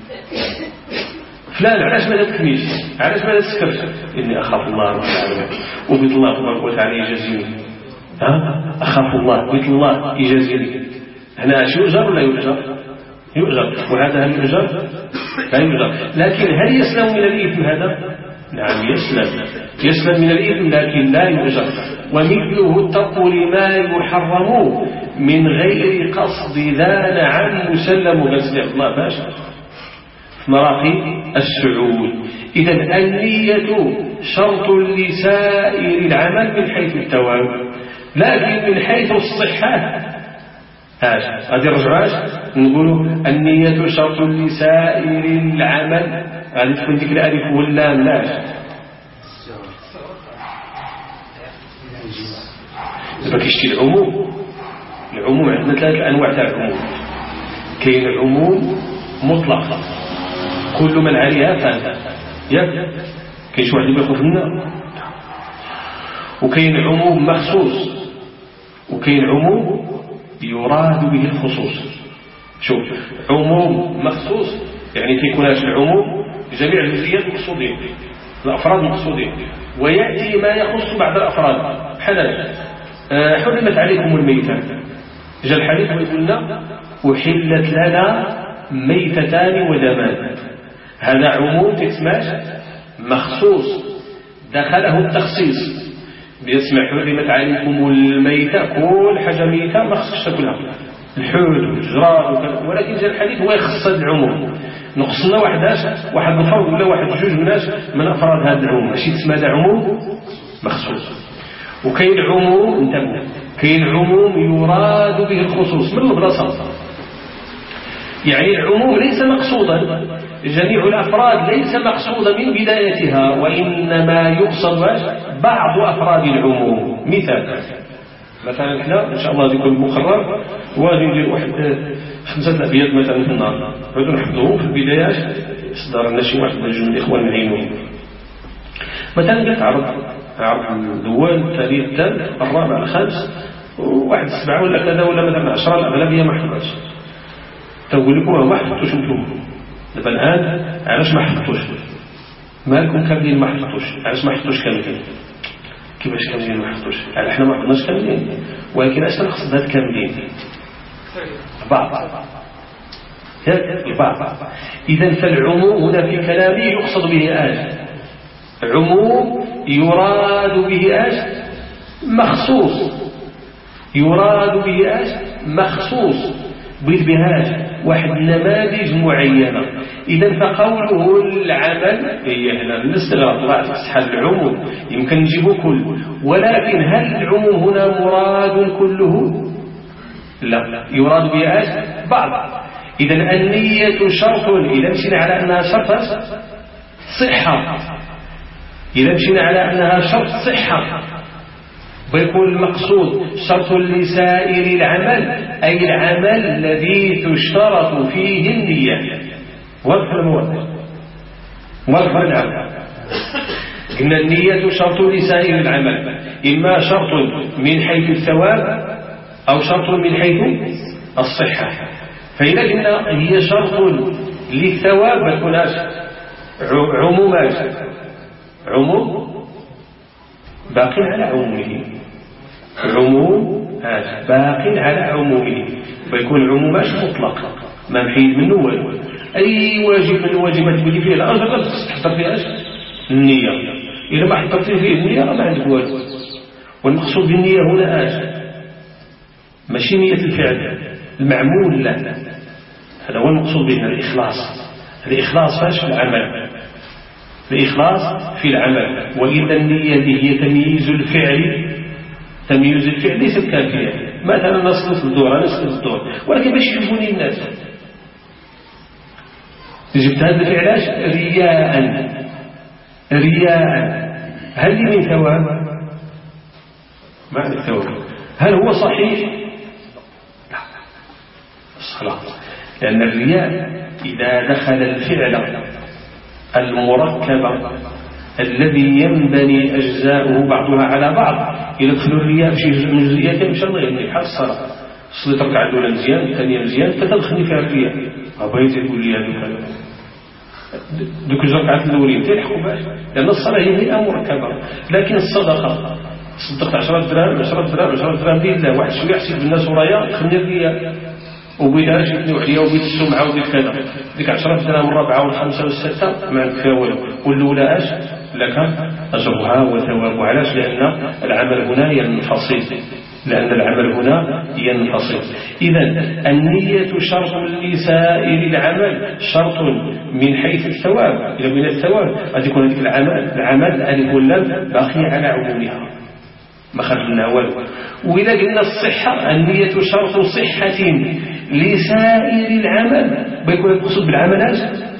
فلان علاش ما تكميش علاش ما تسكرش إني أخاف الله رب العالمين وبيت الله تبارك وتعالى يجازيني ها أخاف الله بيت الله يجازيني هنا شو يؤجر ولا يؤجر يؤجر وهذا هل يؤجر لا يؤجر لكن هل يسلم من الإثم هذا نعم يسلم يسلم من الإثم لكن لا يؤجر. ومثله الترك لما يحرم من غير قصد ذا نعم مسلم غزل الله باشا مراقي السعود. إذا النية شرط لسائر العمل من حيث الثواب لكن من حيث الصحة هاش هذه الرجعاش نقولوا النية شرط لسائر العمل غادي تكون ديك الالف واللام لاش دابا كيشتي العموم. العموم عندنا ثلاث انواع تاع العموم. كاين العموم مطلق كل من عليها فان ياك كاين شي واحد يخاف من النار وكاين عموم مخصوص وكاين عموم يراد به الخصوص. شوف، عموم مخصوص يعني كيكون هذا العموم جميع الجزئيات مقصودين، الأفراد مقصودين، ويأتي ما يخص بعض الأفراد. بحال حرمت عليكم الميتات، جاء الحديث وقلنا أحلت لنا ميتتان ودمان، هذا عموم تسمى مخصوص دخله التخصيص، بيسمع حرمت عليكم الميتة، كل حاجة ميتة ما خصش تاكلها، الحوت والجراد، ولكن جاء الحديث هو يخص العموم، نقصنا واحد واحد الفرد ولا واحد جوج ناس من أفراد هذا العموم، ماشي تسمى هذا عموم مخصوص. وكاين عموم انتبهوا، كاين عموم يراد به الخصوص من البلاصة، يعني العموم ليس مقصودا، جميع الأفراد ليس مقصودا من بدايتها، وإنما يقصد بعض أفراد العموم. مثال، مثلا احنا ان شاء الله يكون مقرر وغادي ندير واحد خمسه الابيات مثلا في النهار، غادي نحفظوهم في البدايات، صدر لنا شي واحد من جوج الاخوان نعينوهم. مثلا كتعرض عرض الاول الثاني الثالث الرابع الخامس وواحد السبعه ولا كذا ولا مثلا عشرة، الاغلبيه ما حفظتش. تقول لكم ما حفظتوش انتم دابا الان، علاش ما حفظتوش؟ مالكم كاملين ما حفظتوش؟ علاش ما حفظتوش كاملين؟ كيفاش كاملين ما حفظتوش؟ يعني احنا ما حفظناش كاملين، ولكن اش نقصد هاد كاملين؟ بعض البعض. اذا فالعموم هنا في كلامه يقصد به اش؟ عموم يراد به اش؟ مخصوص، يراد به اش؟ مخصوص، بغيت بهاش واحد النماذج معينة. إذا فقوله العمل هي هنا الاستغراق طلعت تصحى العموم، يمكن نجيبه كله، ولكن هل العموم هنا مراد كله؟ لا، يراد بها ايش؟ بعض. إذا النية شرط، إذا مشينا على أنها شرط صحة، إذا مشينا على أنها شرط صحة ويكون المقصود شرط لسائر العمل، أي العمل الذي تشترط فيه النية. واضح ولا واضح؟ واضح العمل. إن النية شرط لسائر العمل، إما شرط من حيث الثواب أو شرط من حيث الصحة. فإذا قلنا هي شرط للثواب ما تكونش عمومات، عموم باقي على عمومه، عموم باقي على عمومه، ويكون عمومات مطلق ما محيد منه والو. أي واجب من الواجبات اللي فيه الأجر لا تحضر فيها النية، إذا ما حضرت فيه النية ما عندك والو. والمقصود بالنية هنا آج ماشي نية الفعل المعمول، لا، هذا هو المقصود به الإخلاص. الإخلاص فاش في العمل، الإخلاص في العمل. وإذا النية هي تمييز الفعل، تمييز الفعل ليست كافية. مثلا نصلت الدور، أنا نصلت الدور، ولكن باش يشوفوني الناس جبت هذا الفعل رياء، رياء. هل لي من ثواب؟ ما عندك ثواب. هل هو صحيح؟ لا، الصلاة، لأن الرياء إذا دخل الفعل المركب الذي ينبني أجزاؤه بعضها على بعض، إذا دخلوا الرياء في جزء من الجزئيات إن شاء الله يبني بحال الصلاة. صليت ركعة الأولى مزيان، الثانية مزيان، فتدخلني فيها الرياء. بغيت تقول لي هذوك دوك الركعات الأولين تلحقوا باش، لأن الصلاة هي هيئة مركبة. لكن الصدقة صدقت عشرة دراهم عشرة دراهم عشرة دراهم لله، واحد شوية يحسب الناس ورايا دخلني الرياء، وبيدها يبنيو عليا وبيد السمعة وبيد كذا. ديك عشرة دراهم الرابعة والخمسة والستة ما عندك فيها والو، والأولى اش لك أجرها وثوابها. علاش؟ لأن العمل هنا ينفصل، لأن العمل هنا ينفصل. إذا النية شرط لسائر العمل، شرط من حيث الثواب. إذا من الثواب قد يكون هذيك العمل العمل ألف واللام باقي على عمومها ما خرجنا والو. وإذا قلنا الصحة، النية شرط صحة لسائر العمل، بيكون المقصود بالعمل ايش؟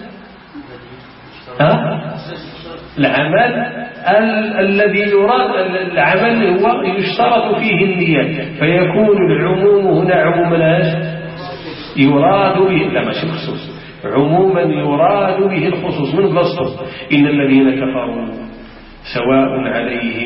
ها؟ العمل ال الذي يراد، العمل هو يشترط فيه النية، فيكون العموم هنا عموما ايش؟ يراد به، لا ماشي خصوص، عموما يراد به الخصوص من بلسطه. إن الذين كفروا سواء عليهم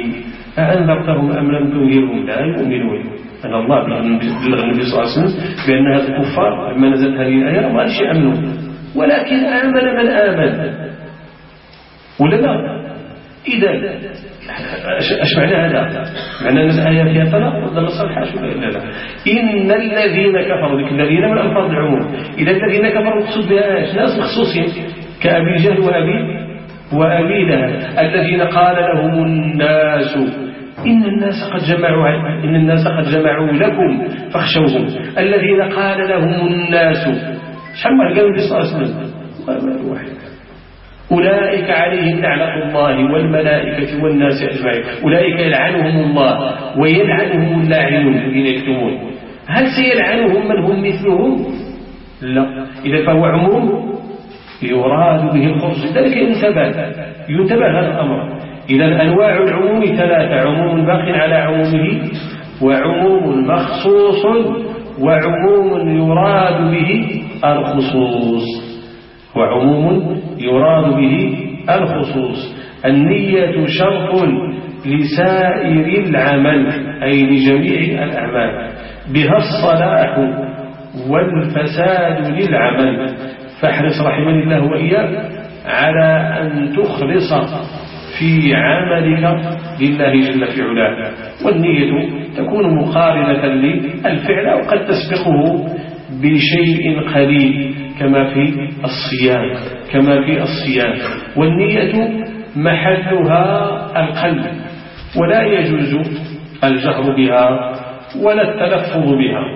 أأنذرتهم أم لم تنذرهم لا يؤمنون. أن الله بلغ النبي صلى الله عليه وسلم بأن هذا الكفار لما نزلت هذه الآية ما ليش يأمنوا، ولكن آمن من آمن ولا لا؟ إذا أش معنى هذا؟ معنى أن الآية فيها طلاق ولا نصر حاش ولا لا لا؟ إن الذين كفروا، ذلك الذين من ألفاظ العموم، إذا الذين كفروا مقصود بها إيش؟ ناس مخصوصين كأبي جهل وأبي وأبي لهب الذين قال لهم الناس إن الناس قد جمعوا إن الناس قد جمعوا لكم فاخشوهم. الذين قال لهم الناس شحال مرة قالوا النبي صلى الله عليه وسلم واحد أولئك عليهم لعنة الله والملائكة والناس أجمعين أولئك يلعنهم الله ويلعنهم اللاعنون الذين يكتمون. هل سيلعنهم من هم مثلهم؟ لا. إذا فهو عموم يراد به الخصوص، ذلك انتبه ينتبه هذا الأمر. إذا أنواع العموم ثلاثة: عموم باق على عمومه، وعموم مخصوص، وعموم يراد به الخصوص وعموم يراد به الخصوص. النية شرط لسائر العمل أي لجميع الأعمال، بها الصلاح والفساد للعمل. فاحرص رحمني الله وإياك على أن تخلص في عملك لله جل في علاه. والنية تكون مقارنة للفعل أو قد تسبقه بشيء قليل كما في الصيام كما في الصيام والنية محلها القلب، ولا يجوز الجهر بها ولا التلفظ بها.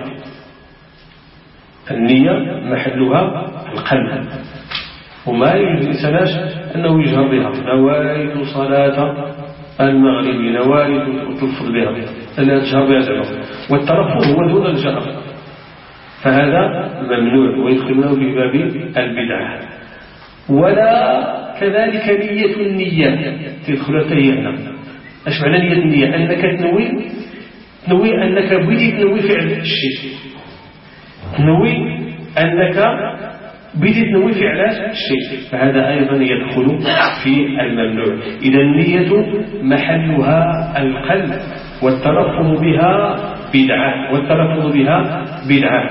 النية محلها القلب، وما يجوز الإنسان أنه يجهر بها. نويت صلاة المغرب، نويت تلفظ بها، ألا تجهر بها زعما. والتلفظ هو دون الجهر، فهذا ممنوع ويدخلونه في باب البدعة. ولا كذلك نية النية تدخل تهيئنا. ايش معنى نية النية؟ أنك تنوي تنوي أنك بديت تنوي فعل الشيء، تنوي أنك بديت تنوي فعل الشيء، فهذا أيضا يدخل في الممنوع. إذا النية محلها القلب، والتلفظ بها بدعة والتلفظ بها بدعة.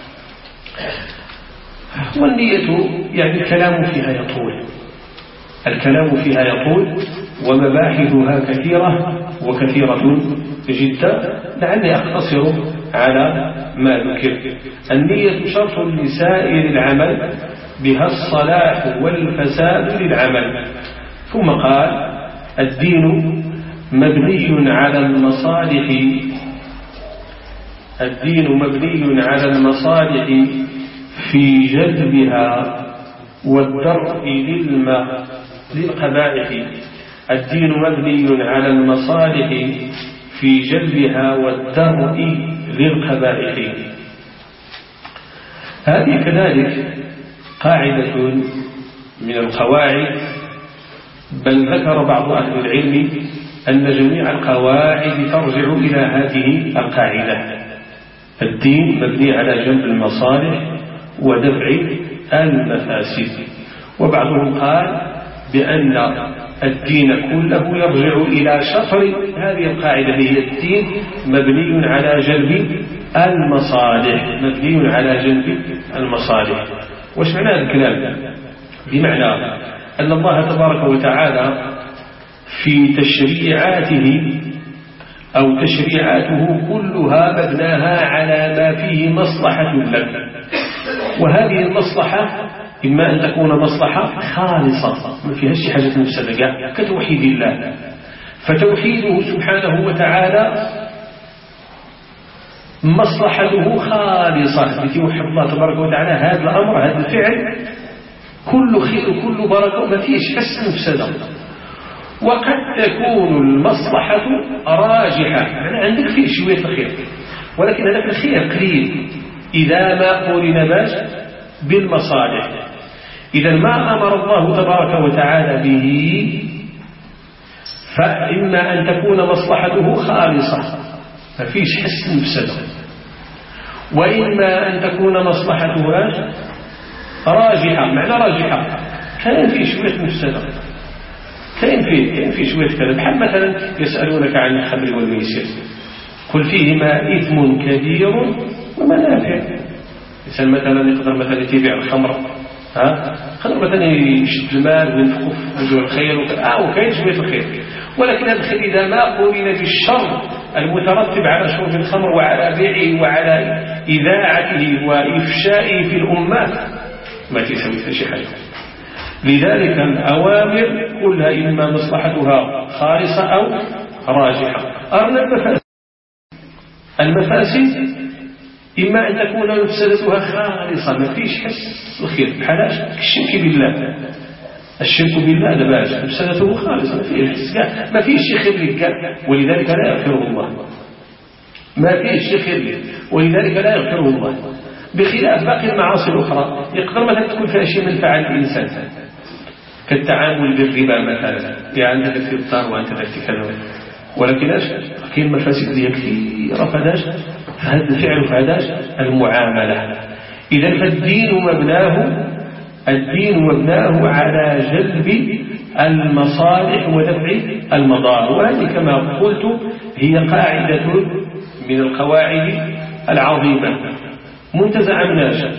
والنية يعني الكلام فيها يطول الكلام فيها يطول ومباحثها كثيرة وكثيرة جدا، لعلي أقتصر على ما ذكر. النية شرط لسائر العمل، بها الصلاح والفساد للعمل. ثم قال: الدين مبني على المصالح الدين مبني على المصالح في جلبها والدرء للقبائح. الدين مبني على المصالح في جلبها والدرء للقبائح. هذه كذلك قاعدة من القواعد، بل ذكر بعض أهل العلم أن جميع القواعد ترجع إلى هذه القاعدة. الدين مبني على جلب المصالح ودفع المفاسد. وبعضهم قال بأن الدين كله يرجع إلى شطر هذه القاعدة، هي الدين مبني على جلب المصالح مبني على جلب المصالح. وش معنى هذا الكلام؟ بمعنى أن الله تبارك وتعالى في تشريعاته أو تشريعاته كلها مبناها على ما فيه مصلحة لك، وهذه المصلحة إما أن تكون مصلحة خالصة ما فيها شي حاجة مفسدة كتوحيد الله، فتوحيده سبحانه وتعالى مصلحته خالصة لتوحد الله تبارك وتعالى. هذا الأمر هذا الفعل كل خير وكل بركة ما فيهش حس مفسدة. وقد تكون المصلحة راجحة، يعني عندك فيه شوية الخير، ولكن هذا الخير قليل إذا ما قرن باش بالمصالح. إذا ما أمر الله تبارك وتعالى به فإما أن تكون مصلحته خالصة ما فيش حس مفسدة، وإما أن تكون مصلحته راجحة. معنى راجحة كان في شوية مفسدة، كان فيه كاين فيه شوية كذا، بحال مثلا يسألونك عن الخمر والميسر قل فيهما إثم كبير ومنافع. الإنسان مثلا يقدر مثلا يبيع الخمر، ها يقدر مثلا يشد المال وينفقه في وجوه الخير وكذا، اه وكاين شوية الخير، ولكن هذا الخير إذا ما قورن بالشر المترتب على شرب الخمر وعلى بيعه وعلى إذاعته وإفشائه في الأمات ما تسوي شيء حاجة. لذلك الأوامر كلها إما مصلحتها خالصة أو راجحة. أرنا المفاسد، المفاسد إما أن تكون مفسدتها خالصة ما فيش حس الخير، بحالاش الشرك بالله. الشرك بالله دباش مفسدته خالصة ما فيش حس، ما فيش شيء خير لك، ولذلك لا يغفره الله. ما فيش شيء خير لك ولذلك لا يغفره الله، بخلاف باقي المعاصي الأخرى يقدر مثلا تكون فيها شيء منفعة للإنسان كالتعامل بالربا مثلا، يعني أنت تكتب الدار وأنت تكتب كذا، ولكن ايش كاين مفاسد ديال كثيره فداش فهذا الفعل فداش المعامله. اذا فالدين مبناه الدين مبناه على جلب المصالح ودفع المضار، وهذه كما قلت هي قاعده من القواعد العظيمه منتزعه من الشرع.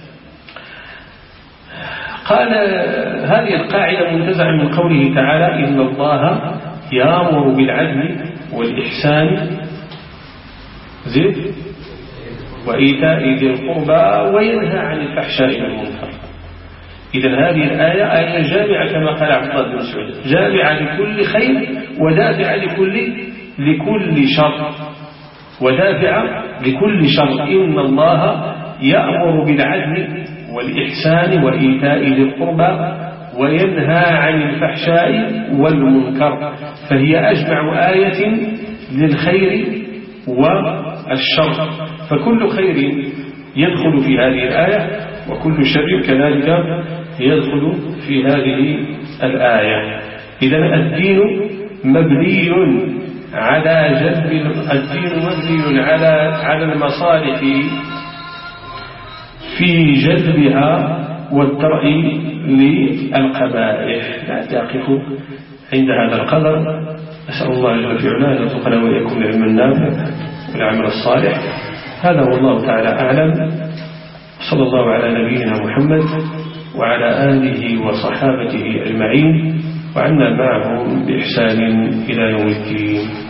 قال هذه القاعده منتزعه من قوله تعالى ان الله يأمر بالعدل والإحسان زيد وإيتاء ذي القربى وينهى عن الفحشاء والمنكر. إذا هذه الآية آية جامعة كما قال عبد الله بن مسعود، جامعة لكل خير ودافعة لكل لكل شر ودافعة لكل شر. إن الله يأمر بالعدل والإحسان وإيتاء ذي القربى وينهى عن الفحشاء والمنكر، فهي أجمع آية للخير والشر، فكل خير يدخل في هذه الآية وكل شر كذلك يدخل في هذه الآية. إذن الدين مبني على جلب الدين مبني على على المصالح في جلبها والدرء للقبائح. لا تقف عند هذا القدر. أسأل الله جل في علاه أن يرزقنا وإياكم العلم النافع والعمل الصالح. هذا والله تعالى أعلم. صلى الله على نبينا محمد وعلى آله وصحابته أجمعين وعنا معهم بإحسان إلى يوم الدين.